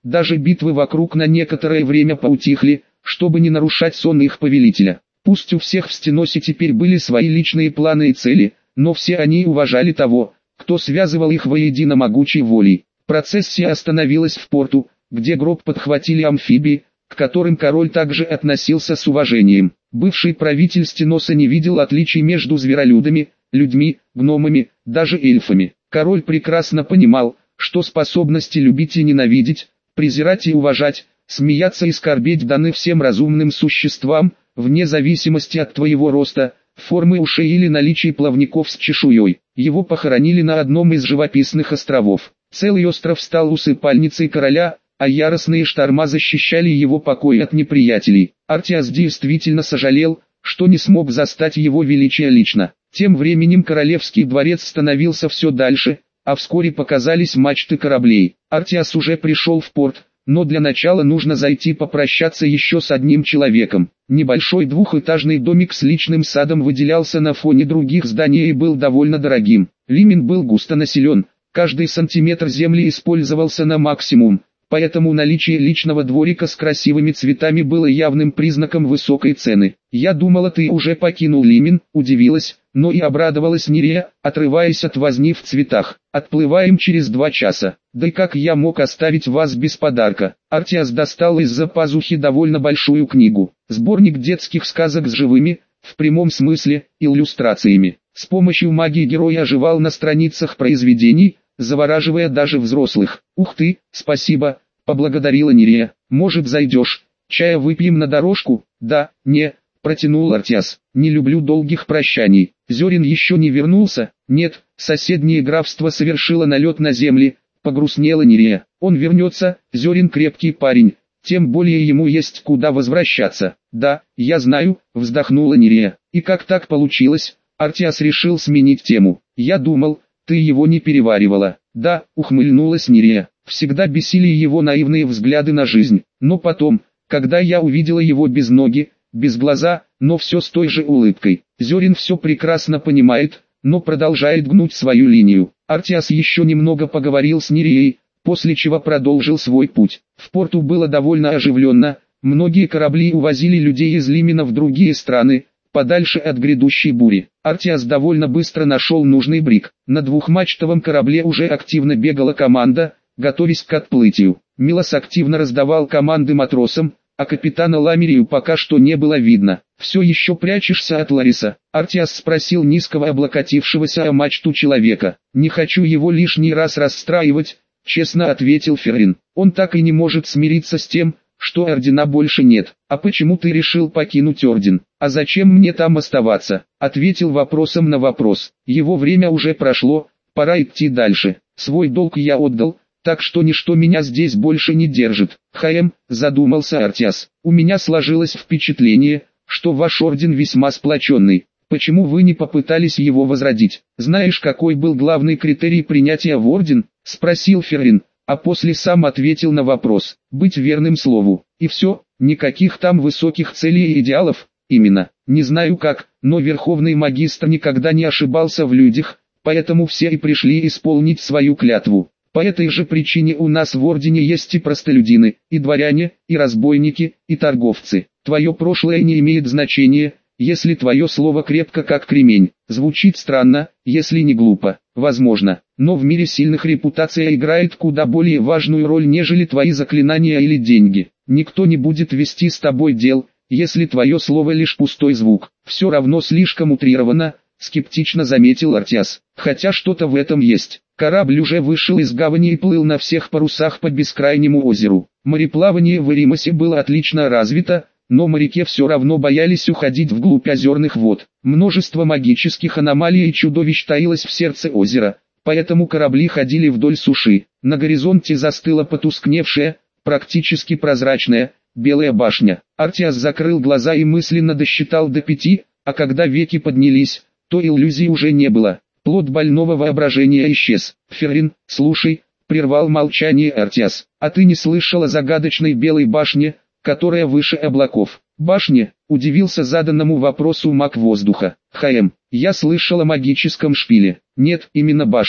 даже битвы вокруг на некоторое время поутихли, чтобы не нарушать сон их повелителя. Пусть у всех в Стеносе теперь были свои личные планы и цели, но все они уважали того, кто связывал их воедино могучей волей. Процессия остановилась в порту, где гроб подхватили амфибии, к которым король также относился с уважением. Бывший правитель Стеноса не видел отличий между зверолюдами, людьми, гномами, даже эльфами. Король прекрасно понимал, что способности любить и ненавидеть, презирать и уважать, смеяться и скорбеть даны всем разумным существам, вне зависимости от твоего роста, формы ушей или наличия плавников с чешуей. Его похоронили на одном из живописных островов. Целый остров стал усыпальницей короля, а яростные шторма защищали его покой от неприятелей. Артиас действительно сожалел, что не смог застать его величие лично. Тем временем королевский дворец становился все дальше, а вскоре показались мачты кораблей. Артиас уже пришел в порт, но для начала нужно зайти попрощаться еще с одним человеком. Небольшой двухэтажный домик с личным садом выделялся на фоне других зданий и был довольно дорогим. Лимен был густо населен, каждый сантиметр земли использовался на максимум, поэтому наличие личного дворика с красивыми цветами было явным признаком высокой цены. «Я думала, ты уже покинул Лимен», — удивилась, но и обрадовалась Нерия, отрываясь от возни в цветах. «Отплываем через два часа. Да и как я мог оставить вас без подарка?» Артиас достал из-за пазухи довольно большую книгу. Сборник детских сказок с живыми, в прямом смысле, иллюстрациями. С помощью магии герой оживал на страницах произведений, завораживая даже взрослых. «Ух ты, спасибо», — поблагодарила Нерия. «Может, зайдешь? Чая выпьем на дорожку?» «Да, не», — протянул Артиас. «Не люблю долгих прощаний. Зерин еще не вернулся?» «Нет, соседнее графство совершило налет на земли», — погрустнела Нерия. «Он вернется, Зерин крепкий парень, тем более ему есть куда возвращаться». «Да, я знаю», — вздохнула Нерия. «И как так получилось?» Артиас решил сменить тему. «Я думал, ты его не переваривала». «Да», — ухмыльнулась Нерия. «Всегда бесили его наивные взгляды на жизнь. Но потом, когда я увидела его без ноги, без глаза, но все с той же улыбкой». Зерин все прекрасно понимает, но продолжает гнуть свою линию. Артиас еще немного поговорил с Нерией, после чего продолжил свой путь. В порту было довольно оживленно, многие корабли увозили людей из Лимена в другие страны, подальше от грядущей бури. Артиас довольно быстро нашел нужный брик. На двухмачтовом корабле уже активно бегала команда, готовясь к отплытию. Милос активно раздавал команды матросам, а капитана Ламерию пока что не было видно. «Все еще прячешься от Лариса?» Артиас спросил низкого облокотившегося о мачту человека. «Не хочу его лишний раз расстраивать», — честно ответил Феррин. «Он так и не может смириться с тем, что ордена больше нет». «А почему ты решил покинуть орден?» «А зачем мне там оставаться?» Ответил вопросом на вопрос. «Его время уже прошло, пора идти дальше. Свой долг я отдал, так что ничто меня здесь больше не держит». «Хм», задумался Артиас. «У меня сложилось впечатление, что ваш орден весьма сплоченный. Почему вы не попытались его возродить?» «Знаешь, какой был главный критерий принятия в орден?» — спросил Феррин, а после сам ответил на вопрос. «Быть верным слову. И все, никаких там высоких целей и идеалов». «Именно. Не знаю как, но Верховный Магистр никогда не ошибался в людях, поэтому все и пришли исполнить свою клятву. По этой же причине у нас в ордене есть и простолюдины, и дворяне, и разбойники, и торговцы. Твое прошлое не имеет значения, если твое слово крепко как кремень. Звучит странно, если не глупо, возможно, но в мире сильных репутация играет куда более важную роль, нежели твои заклинания или деньги. Никто не будет вести с тобой дел, если твое слово лишь пустой звук. Все равно слишком утрировано», — скептично заметил Артиас. «Хотя что-то в этом есть». Корабль уже вышел из гавани и плыл на всех парусах по бескрайнему озеру. Мореплавание в Эримосе было отлично развито, но моряки все равно боялись уходить вглубь озерных вод. Множество магических аномалий и чудовищ таилось в сердце озера, поэтому корабли ходили вдоль суши. На горизонте застыла потускневшая, практически прозрачная, белая башня. Артиас закрыл глаза и мысленно досчитал до пяти, а когда веки поднялись, то иллюзий уже не было. Плод больного воображения исчез. «Феррин, слушай», — прервал молчание Артиас, — «а ты не слышал о загадочной белой башне, которая выше облаков?» «Башня?» — удивился заданному вопросу маг воздуха. «Хм, я слышал о магическом шпиле». «Нет, именно башня.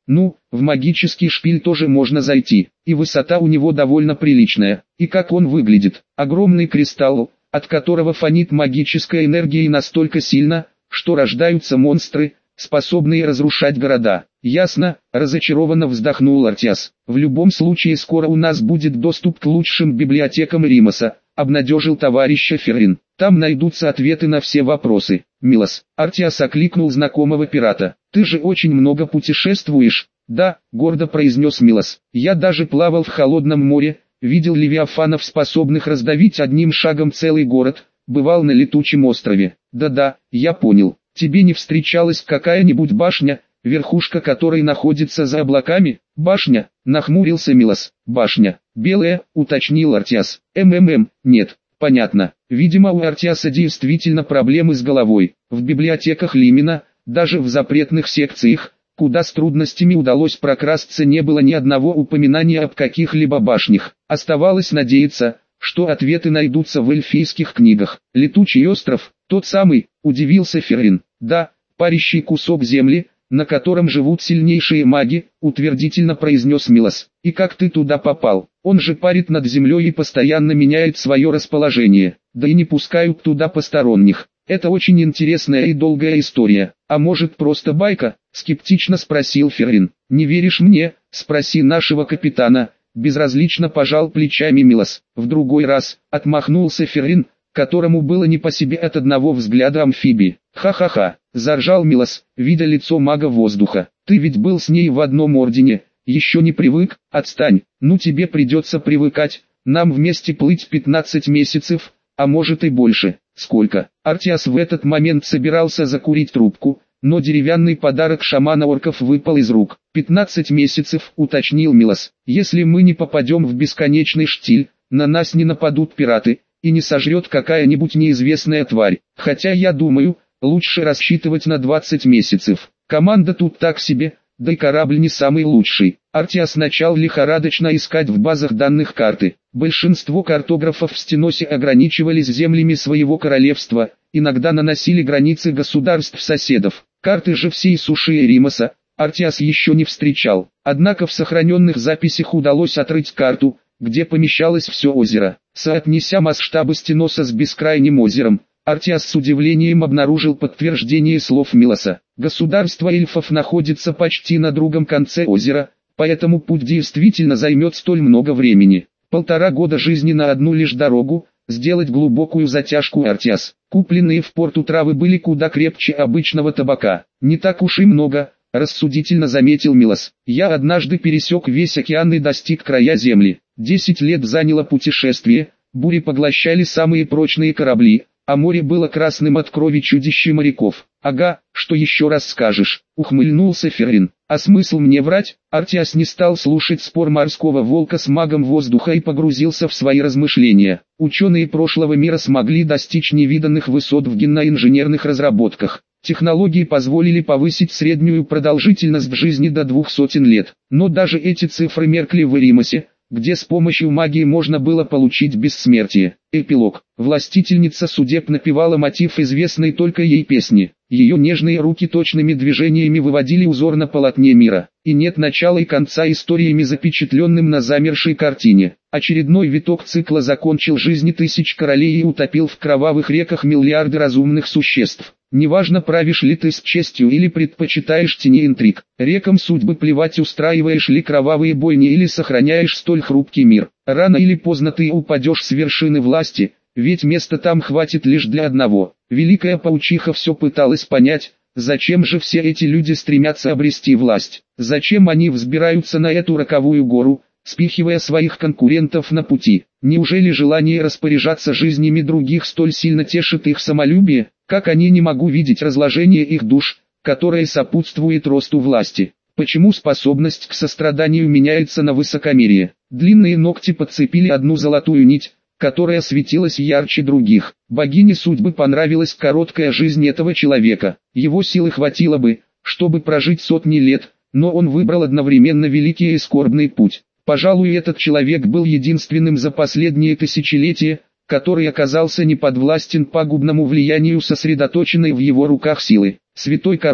Ну, в магический шпиль тоже можно зайти, и высота у него довольно приличная. И как он выглядит? Огромный кристалл, от которого фонит магическая энергия и настолько сильно, что рождаются монстры, способные разрушать города. Ясно, разочарованно вздохнул Артиас. В любом случае скоро у нас будет доступ к лучшим библиотекам Римаса, обнадежил товарища Феррин. Там найдутся ответы на все вопросы. Милос, Артиас окликнул знакомого пирата. Ты же очень много путешествуешь. Да, гордо произнес Милос. Я даже плавал в холодном море, видел левиафанов, способных раздавить одним шагом целый город, бывал на летучем острове. Да-да, я понял. Тебе не встречалась какая-нибудь башня, верхушка которой находится за облаками? Башня, нахмурился Милос. Башня, белая, уточнил Артиас. МММ, нет, понятно. Видимо, у Артиаса действительно проблемы с головой. В библиотеках Лимина, даже в запретных секциях, куда с трудностями удалось прокрасться, не было ни одного упоминания об каких-либо башнях. Оставалось надеяться, что ответы найдутся в эльфийских книгах. Летучий остров, тот самый, удивился Феррин. Да, парящий кусок земли, на котором живут сильнейшие маги, утвердительно произнес Милос. И как ты туда попал? Он же парит над землей и постоянно меняет свое расположение. Да и не пускают туда посторонних. Это очень интересная и долгая история. А может, просто байка? Скептично спросил Феррин. Не веришь мне? Спроси нашего капитана. Безразлично пожал плечами Милос. В другой раз, отмахнулся Феррин, которому было не по себе от одного взгляда амфибии. Ха-ха-ха, заржал Милос, видя лицо мага воздуха. Ты ведь был с ней в одном ордене, еще не привык? Отстань, ну тебе придется привыкать, нам вместе плыть пятнадцать месяцев, а может и больше. Сколько? Артиас в этот момент собирался закурить трубку, но деревянный подарок шамана орков выпал из рук. пятнадцать месяцев, уточнил Милос. Если мы не попадем в бесконечный штиль, на нас не нападут пираты, и не сожрет какая-нибудь неизвестная тварь. Хотя я думаю, лучше рассчитывать на двадцать месяцев. Команда тут так себе, да и корабль не самый лучший. Артиас начал лихорадочно искать в базах данных карты. Большинство картографов в Стеносе ограничивались землями своего королевства, иногда наносили границы государств-соседов. Карты же всей суши Римаса Артиас еще не встречал. Однако в сохраненных записях удалось отрыть карту, где помещалось все озеро. Соотнеся масштабы Стеноса с бескрайним озером, Артиас с удивлением обнаружил подтверждение слов Милоса. Государство эльфов находится почти на другом конце озера, поэтому путь действительно займет столь много времени. Полтора года жизни на одну лишь дорогу, сделать глубокую затяжку. Артиас. Купленные в порту травы были куда крепче обычного табака. Не так уж и много, рассудительно заметил Милос. Я однажды пересек весь океан и достиг края земли. Десять лет заняло путешествие, бури поглощали самые прочные корабли, а море было красным от крови чудищ моряков. Ага, что еще раз скажешь, ухмыльнулся Феррин. А смысл мне врать? Артиас не стал слушать спор морского волка с магом воздуха и погрузился в свои размышления. Ученые прошлого мира смогли достичь невиданных высот в генно-инженерных разработках. Технологии позволили повысить среднюю продолжительность жизни до двух сотен лет. Но даже эти цифры меркли в Римасе, где с помощью магии можно было получить бессмертие. Эпилог. Властительница судеб напевала мотив известной только ей песни. Ее нежные руки точными движениями выводили узор на полотне мира. И нет начала и конца историями, запечатленным на замершей картине. Очередной виток цикла закончил жизни тысяч королей и утопил в кровавых реках миллиарды разумных существ. Неважно, правишь ли ты с честью или предпочитаешь тени интриг, рекам судьбы плевать, устраиваешь ли кровавые бойни или сохраняешь столь хрупкий мир. Рано или поздно ты упадешь с вершины власти, ведь места там хватит лишь для одного. Великая паучиха все пыталась понять, зачем же все эти люди стремятся обрести власть, зачем они взбираются на эту роковую гору, спихивая своих конкурентов на пути. Неужели желание распоряжаться жизнями других столь сильно тешит их самолюбие? Как они не могу видеть разложение их душ, которое сопутствует росту власти? Почему способность к состраданию меняется на высокомерие? Длинные ногти подцепили одну золотую нить, которая светилась ярче других. Богине судьбы понравилась короткая жизнь этого человека. Его силы хватило бы, чтобы прожить сотни лет, но он выбрал одновременно великий и скорбный путь. Пожалуй, этот человек был единственным за последние тысячелетия, который оказался не подвластен пагубному влиянию сосредоточенной в его руках силы. Святой король,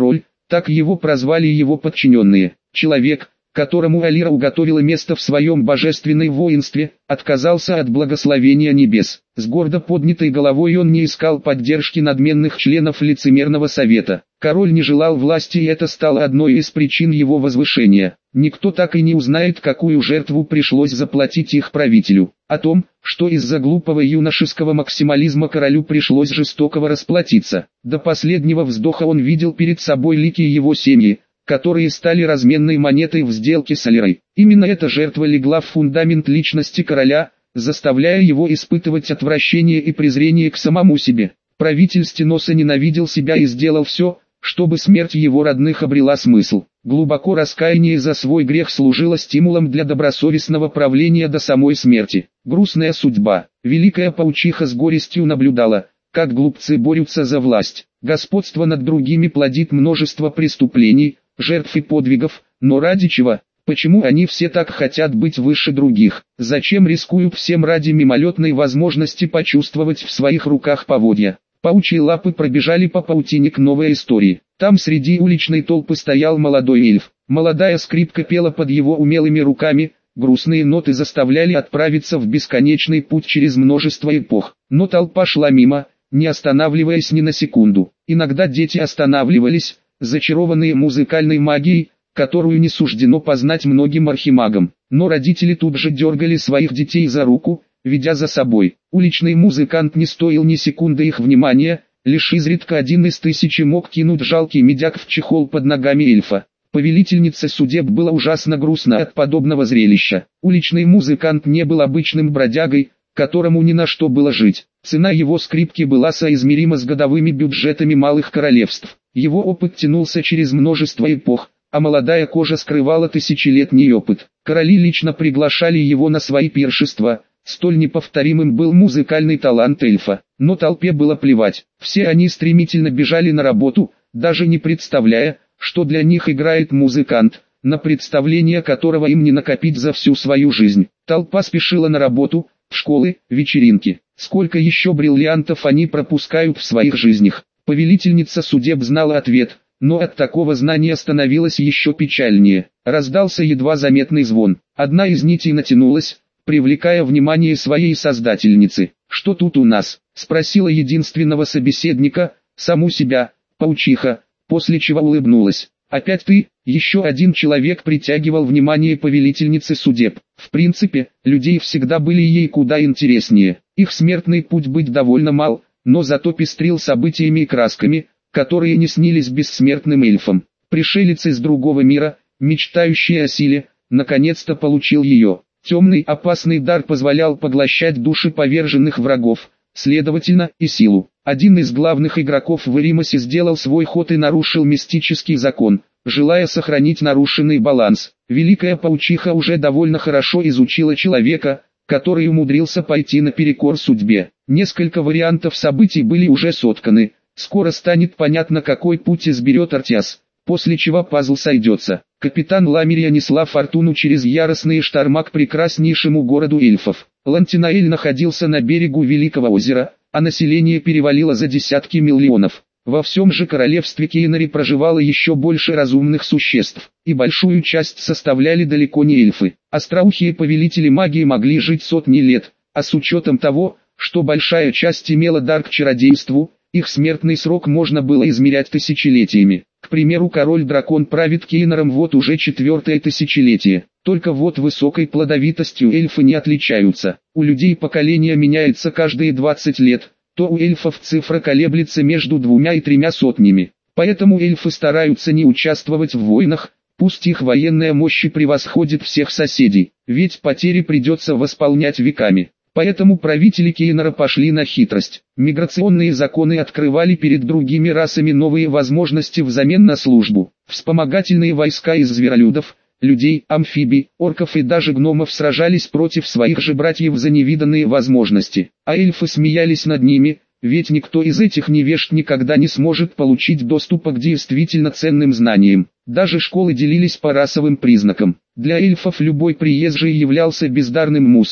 Так его прозвали его подчиненные. Человек, которому Алира уготовила место в своем божественном воинстве, отказался от благословения небес. С гордо поднятой головой он не искал поддержки надменных членов лицемерного совета. Король не желал власти, и это стало одной из причин его возвышения. Никто так и не узнает, какую жертву пришлось заплатить их правителю. О том, что из-за глупого юношеского максимализма королю пришлось жестоко расплатиться. До последнего вздоха он видел перед собой лики его семьи, которые стали разменной монетой в сделке с Алирой. Именно эта жертва легла в фундамент личности короля, заставляя его испытывать отвращение и презрение к самому себе. Правитель Стеноса ненавидел себя и сделал все, чтобы смерть его родных обрела смысл. Глубоко раскаяние за свой грех служило стимулом для добросовестного правления до самой смерти. Грустная судьба. Великая паучиха с горестью наблюдала, как глупцы борются за власть. Господство над другими плодит множество преступлений, жертв и подвигов, но ради чего? Почему они все так хотят быть выше других? Зачем рискуют всем ради мимолетной возможности почувствовать в своих руках поводья? Паучьи лапы пробежали по паутине к новой истории. Там среди уличной толпы стоял молодой эльф. Молодая скрипка пела под его умелыми руками, грустные ноты заставляли отправиться в бесконечный путь через множество эпох. Но толпа шла мимо, не останавливаясь ни на секунду. Иногда дети останавливались, зачарованные музыкальной магией, которую не суждено познать многим архимагам. Но родители тут же дергали своих детей за руку, ведя за собой. Уличный музыкант не стоил ни секунды их внимания, лишь изредка один из тысячи мог кинуть жалкий медяк в чехол под ногами эльфа. Повелительнице судеб было ужасно грустно от подобного зрелища. Уличный музыкант не был обычным бродягой, которому ни на что было жить. Цена его скрипки была соизмерима с годовыми бюджетами малых королевств. Его опыт тянулся через множество эпох, а молодая кожа скрывала тысячелетний опыт. Короли лично приглашали его на свои пиршества, столь неповторимым был музыкальный талант эльфа. Но толпе было плевать, все они стремительно бежали на работу, даже не представляя, что для них играет музыкант, на представление которого им не накопить за всю свою жизнь. Толпа спешила на работу, в школы, вечеринки. Сколько еще бриллиантов они пропускают в своих жизнях? Повелительница судеб знала ответ, но от такого знания становилось еще печальнее. Раздался едва заметный звон. Одна из нитей натянулась, привлекая внимание своей создательницы. «Что тут у нас?» — спросила единственного собеседника, саму себя, паучиха, после чего улыбнулась. «Опять ты?» Еще один человек притягивал внимание повелительницы судеб. В принципе, людей всегда были ей куда интереснее. Их смертный путь быть довольно мал, но зато пестрил событиями и красками, которые не снились бессмертным эльфам. Пришелец из другого мира, мечтающий о силе, наконец-то получил ее. Темный опасный дар позволял поглощать души поверженных врагов, следовательно, и силу. Один из главных игроков в Эримосе сделал свой ход и нарушил мистический закон, желая сохранить нарушенный баланс. Великая паучиха уже довольно хорошо изучила человека, который умудрился пойти наперекор судьбе. Несколько вариантов событий были уже сотканы, скоро станет понятно, какой путь изберет Артиас, после чего пазл сойдется. Капитан Ламирия несла фортуну через яростные шторма к прекраснейшему городу эльфов. Лантинаэль находился на берегу Великого озера, а население перевалило за десятки миллионов. Во всем же королевстве Кейнари проживало еще больше разумных существ, и большую часть составляли далеко не эльфы. Остроухие повелители магии могли жить сотни лет, а с учетом того, что большая часть имела дар к чародейству, их смертный срок можно было измерять тысячелетиями. К примеру, король-дракон правит Кейнаром вот уже четвертое тысячелетие. Только вот высокой плодовитостью эльфы не отличаются. У людей поколение меняется каждые двадцать лет, то у эльфов цифра колеблется между двумя и тремя сотнями. Поэтому эльфы стараются не участвовать в войнах, пусть их военная мощь и превосходит всех соседей, ведь потери придется восполнять веками. Поэтому правители Кейнара пошли на хитрость. Миграционные законы открывали перед другими расами новые возможности взамен на службу. Вспомогательные войска из зверолюдов, людей, амфибий, орков и даже гномов сражались против своих же братьев за невиданные возможности. А эльфы смеялись над ними, ведь никто из этих невежд никогда не сможет получить доступа к действительно ценным знаниям. Даже школы делились по расовым признакам. Для эльфов любой приезжий являлся бездарным мусором,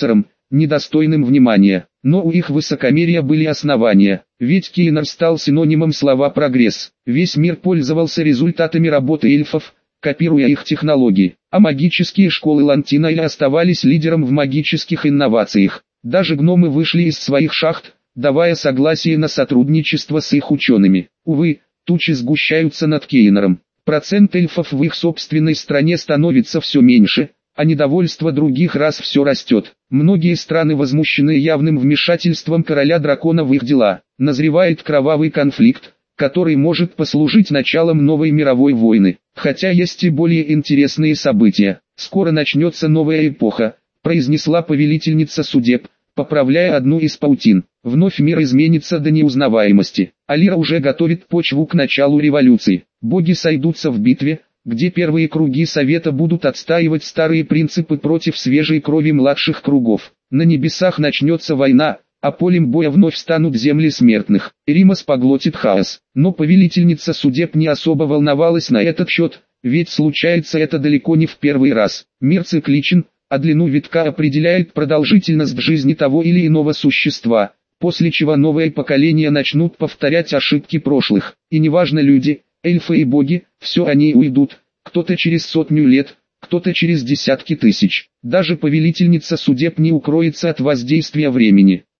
недостойным внимания. Но у их высокомерия были основания, ведь Кейнер стал синонимом слова «прогресс». Весь мир пользовался результатами работы эльфов, копируя их технологии, а магические школы Лантинайля оставались лидером в магических инновациях. Даже гномы вышли из своих шахт, давая согласие на сотрудничество с их учеными. Увы, тучи сгущаются над Кейнером. Процент эльфов в их собственной стране становится все меньше, а недовольство других рас все растет. Многие страны возмущены явным вмешательством короля дракона в их дела. Назревает кровавый конфликт, который может послужить началом новой мировой войны. Хотя есть и более интересные события. Скоро начнется новая эпоха, произнесла повелительница судеб, поправляя одну из паутин. Вновь мир изменится до неузнаваемости. Алира уже готовит почву к началу революции. Боги сойдутся в битве, где первые круги совета будут отстаивать старые принципы против свежей крови младших кругов. На небесах начнется война, а полем боя вновь станут земли смертных. Римас поглотит хаос. Но повелительница судеб не особо волновалась на этот счет, ведь случается это далеко не в первый раз. Мир цикличен, а длину витка определяет продолжительность жизни того или иного существа, после чего новые поколения начнут повторять ошибки прошлых. И неважно люди, эльфы и боги, все они уйдут, кто-то через сотню лет, кто-то через десятки тысяч. Даже повелительница судеб не укроется от воздействия времени.